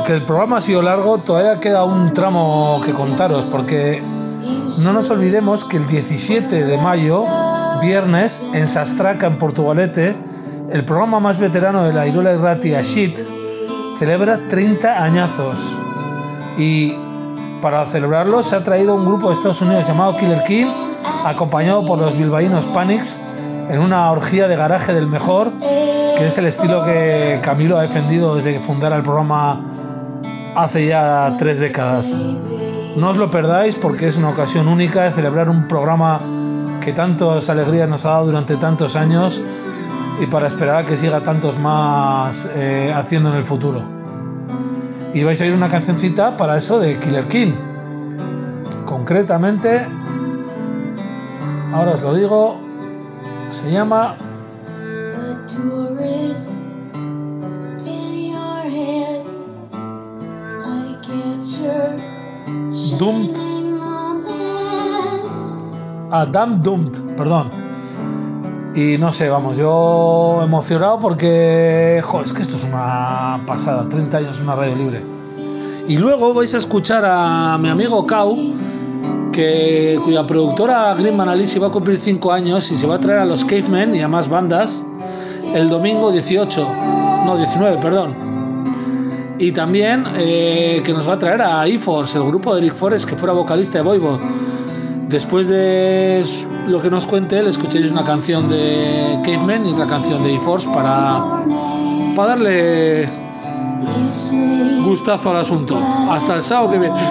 aunque el programa ha sido largo, todavía queda un tramo que contaros, porque no nos olvidemos que el 17 de mayo, viernes, en Sastraca, en Portugalete, el programa más veterano de la Iruela Irratia, Shit, celebra 30 añazos. Y para celebrarlo se ha traído un grupo de Estados Unidos llamado Killer King, acompañado por los bilbaínos Panics, en una orgía de garaje del mejor, que es el estilo que Camilo ha defendido desde que fundara el programa hace ya 3 décadas. No os lo perdáis porque es una ocasión única de celebrar un programa que tantas alegrías nos ha dado durante tantos años y para esperar a que siga tantos más haciendo en el futuro. Y vais a ir una cancioncita para eso de Killer King. Concretamente, ahora os lo digo, se llama Doomed. Damn Doomed, perdón. Y no sé, vamos, yo emocionado porque es que esto es una pasada, 30 años en una radio libre. Y luego vais a escuchar a mi amigo Kau, cuya productora Greenman Alice va a cumplir 5 años y se va a traer a los Cavemen y a más bandas el domingo 19, perdón. Y también que nos va a traer a E-Force, el grupo de Eric Forrest, que fuera vocalista de Voivod. Después de lo que nos cuente él, escucharéis una canción de Cavemen y otra canción de E-Force para darle gustazo al asunto. Hasta el sábado que viene.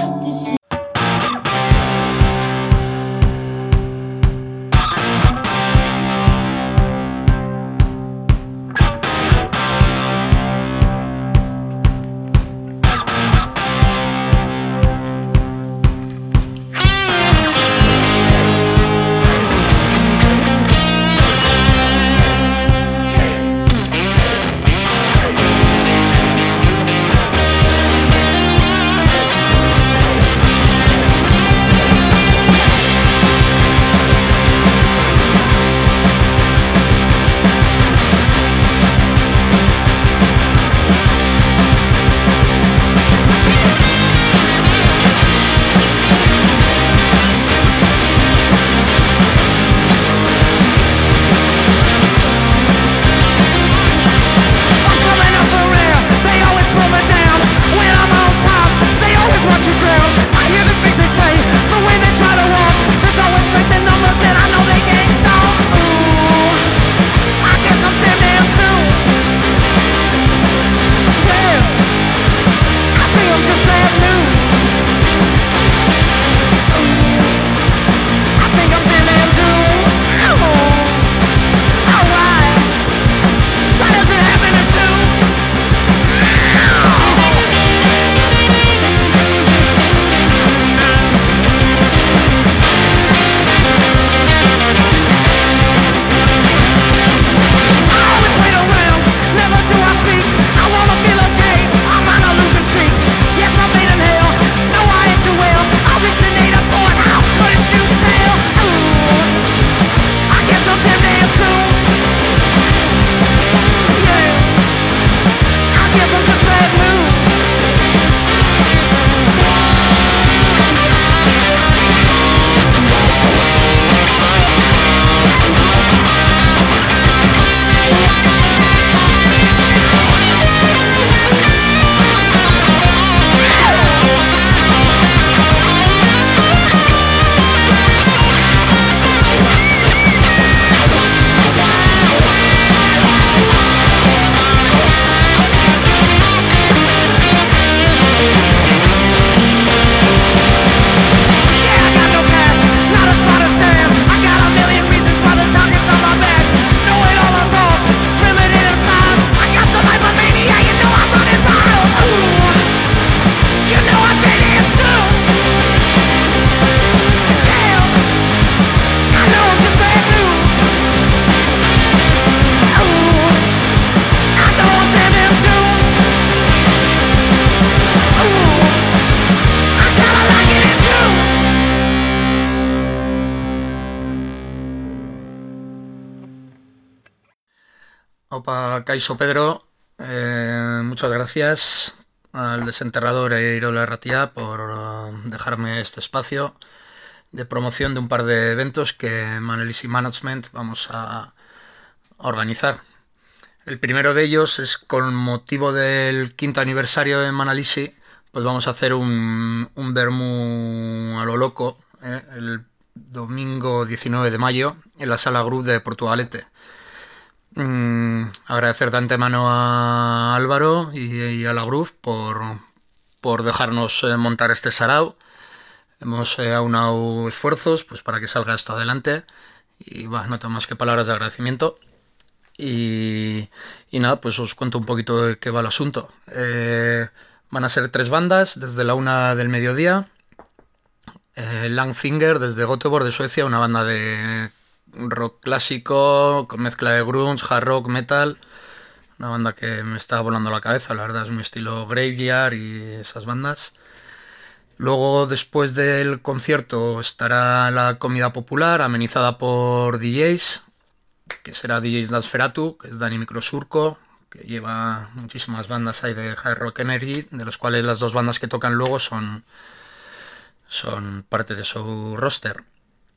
Opa, Kaixo Pedro, muchas gracias al Desenterrador e Irola Erratia por dejarme este espacio de promoción de un par de eventos que Manalisi Management vamos a organizar. El primero de ellos es con motivo del 5º aniversario de Manalisi, pues vamos a hacer un vermú a lo loco el domingo 19 de mayo en la Sala Groove de Portugalete. Agradecer de antemano a Álvaro y a la Groove por dejarnos montar este sarao. Hemos aunado esfuerzos pues para que salga esto adelante y no tengo más que palabras de agradecimiento y nada, pues os cuento un poquito de qué va el asunto. Van a ser 3 bandas desde la 1 del mediodía. Langfinger desde Göteborg de Suecia, una banda de rock clásico con mezcla de grunge, hard rock, metal, una banda que me está volando la cabeza, la verdad es mi estilo Graveyard y esas bandas. Luego, después del concierto, estará la comida popular amenizada por DJs, que será DJs Dasferatu, que es Dani Microsurco, que lleva muchísimas bandas ahí de High Rock Energy, de los cuales las 2 bandas que tocan luego son parte de su roster.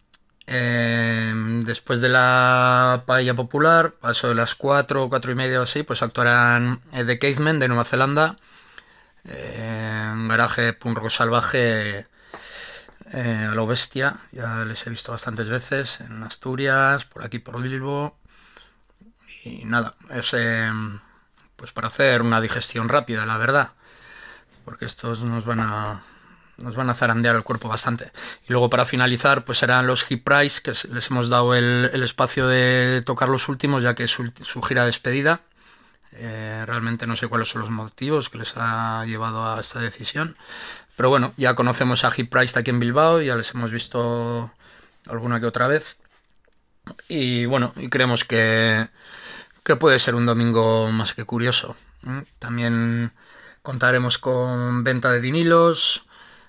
Después de la paella popular, a eso de las 4 y media o así, pues actuarán The Cavemen de Nueva Zelanda, un garaje punk rock salvaje a lo bestia. Ya les he visto bastantes veces en Asturias, por aquí por Bilbo, y nada, es pues para hacer una digestión rápida, la verdad, porque estos nos van a zarandear el cuerpo bastante. Y luego para finalizar pues serán los Hip Price, que les hemos dado el espacio de tocar los últimos, ya que es su gira de despedida. Realmente no sé cuáles son los motivos que les ha llevado a esta decisión, pero bueno, ya conocemos a Hip Price aquí en Bilbao, ya les hemos visto alguna que otra vez y bueno, y creemos que puede ser un domingo más que curioso. También contaremos con venta de vinilos,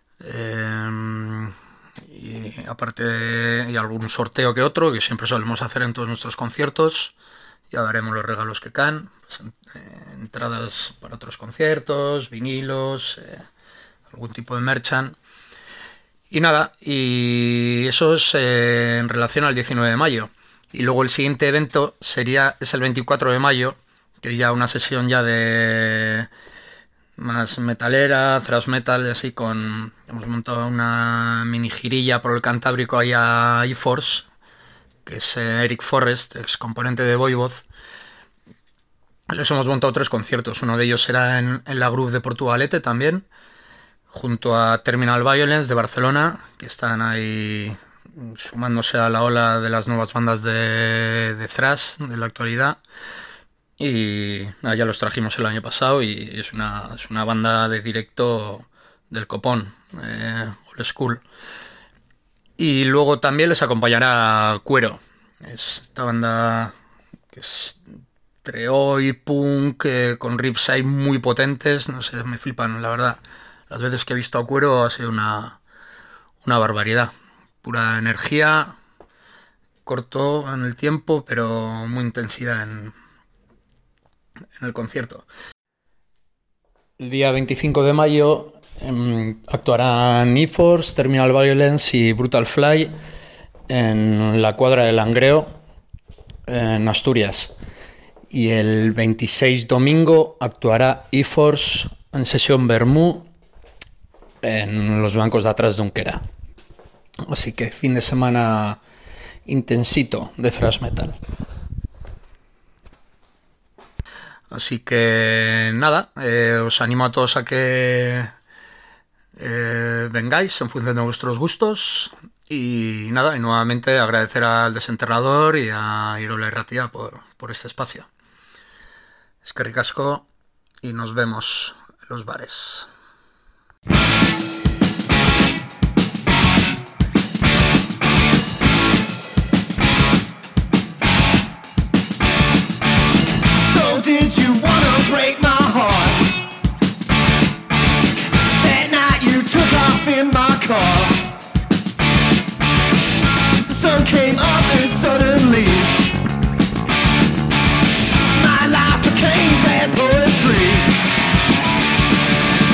y aparte y algún sorteo que otro, que siempre solemos hacer en todos nuestros conciertos. Ya veremos los regalos que caen, pues, entradas para otros conciertos, vinilos, algún tipo de merchant. Y nada, y eso es en relación al 19 de mayo. Y luego el siguiente evento es el 24 de mayo, que es ya una sesión ya de más metalera, thrash metal, y así hemos montado una mini girilla por el Cantábrico ahí a E-Force, que es Eric Forrest, ex componente de Voivod. Les hemos montado 3 conciertos, uno de ellos será en la Groove de Portugalete también, junto a Terminal Violence de Barcelona, que están ahí sumándose a la ola de las nuevas bandas de thrash de la actualidad. Y ya los trajimos el año pasado y es una banda de directo del copón, old school. Y luego también les acompañará Cuero, esta banda que es treo y punk, con riffs ahí muy potentes, no sé, me flipan, la verdad. Las veces que he visto a Cuero ha sido una barbaridad, pura energía, corto en el tiempo, pero muy intensidad en el concierto. El día 25 de mayo actuarán E-Force, Terminal Violence y Brutal Fly en la cuadra de Langreo, en Asturias. Y el 26 domingo actuará E-Force en sesión Vermú en los bancos de atrás de Unquera. Así que fin de semana intensito de thrash metal. Así que nada, os animo a todos a que vengáis en función de vuestros gustos. Y nada, y nuevamente agradecer al Desenterrador y a Irola Erratia por este espacio. Eskerrik asko y nos vemos en los bares. Did you wanna break my heart? That night you took off in my car. The sun came up and suddenly my life became bad poetry.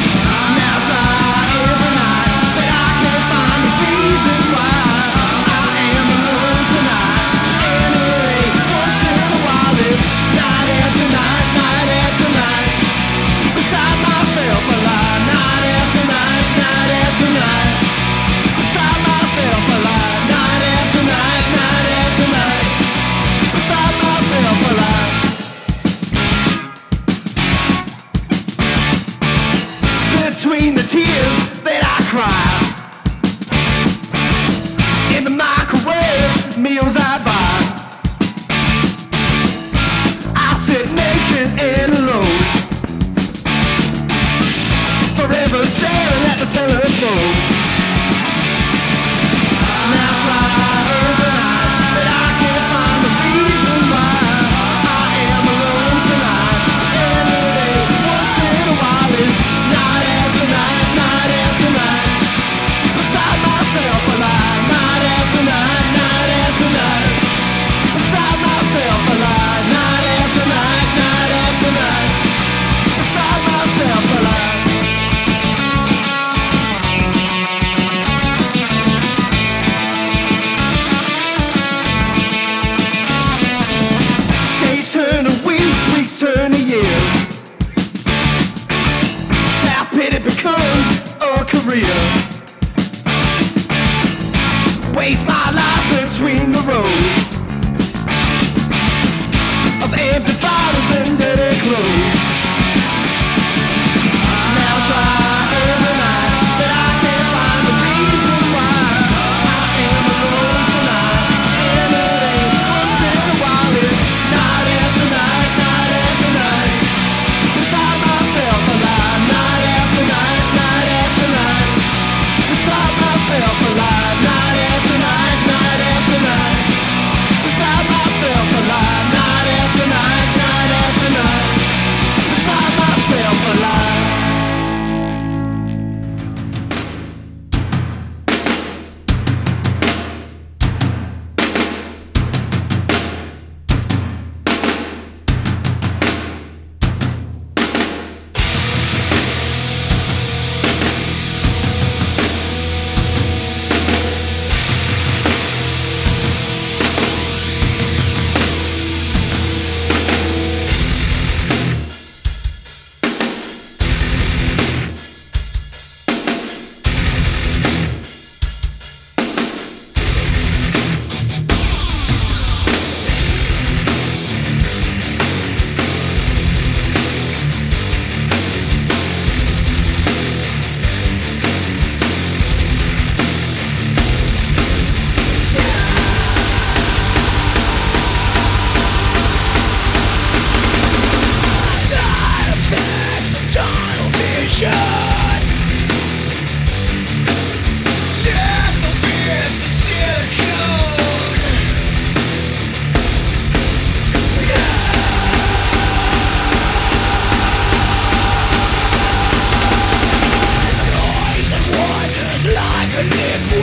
between the rows of empty bottles and dirty clothes. Now try every night, but I can't find the reason why I am alone tonight. And it ain't once in a while, it's night after night, night after night. Beside myself alive, night after night, night after night. Beside myself alive, night after night, night after night. Beside myself alive, night after night, night after night. Beside myself alive. Like a liquid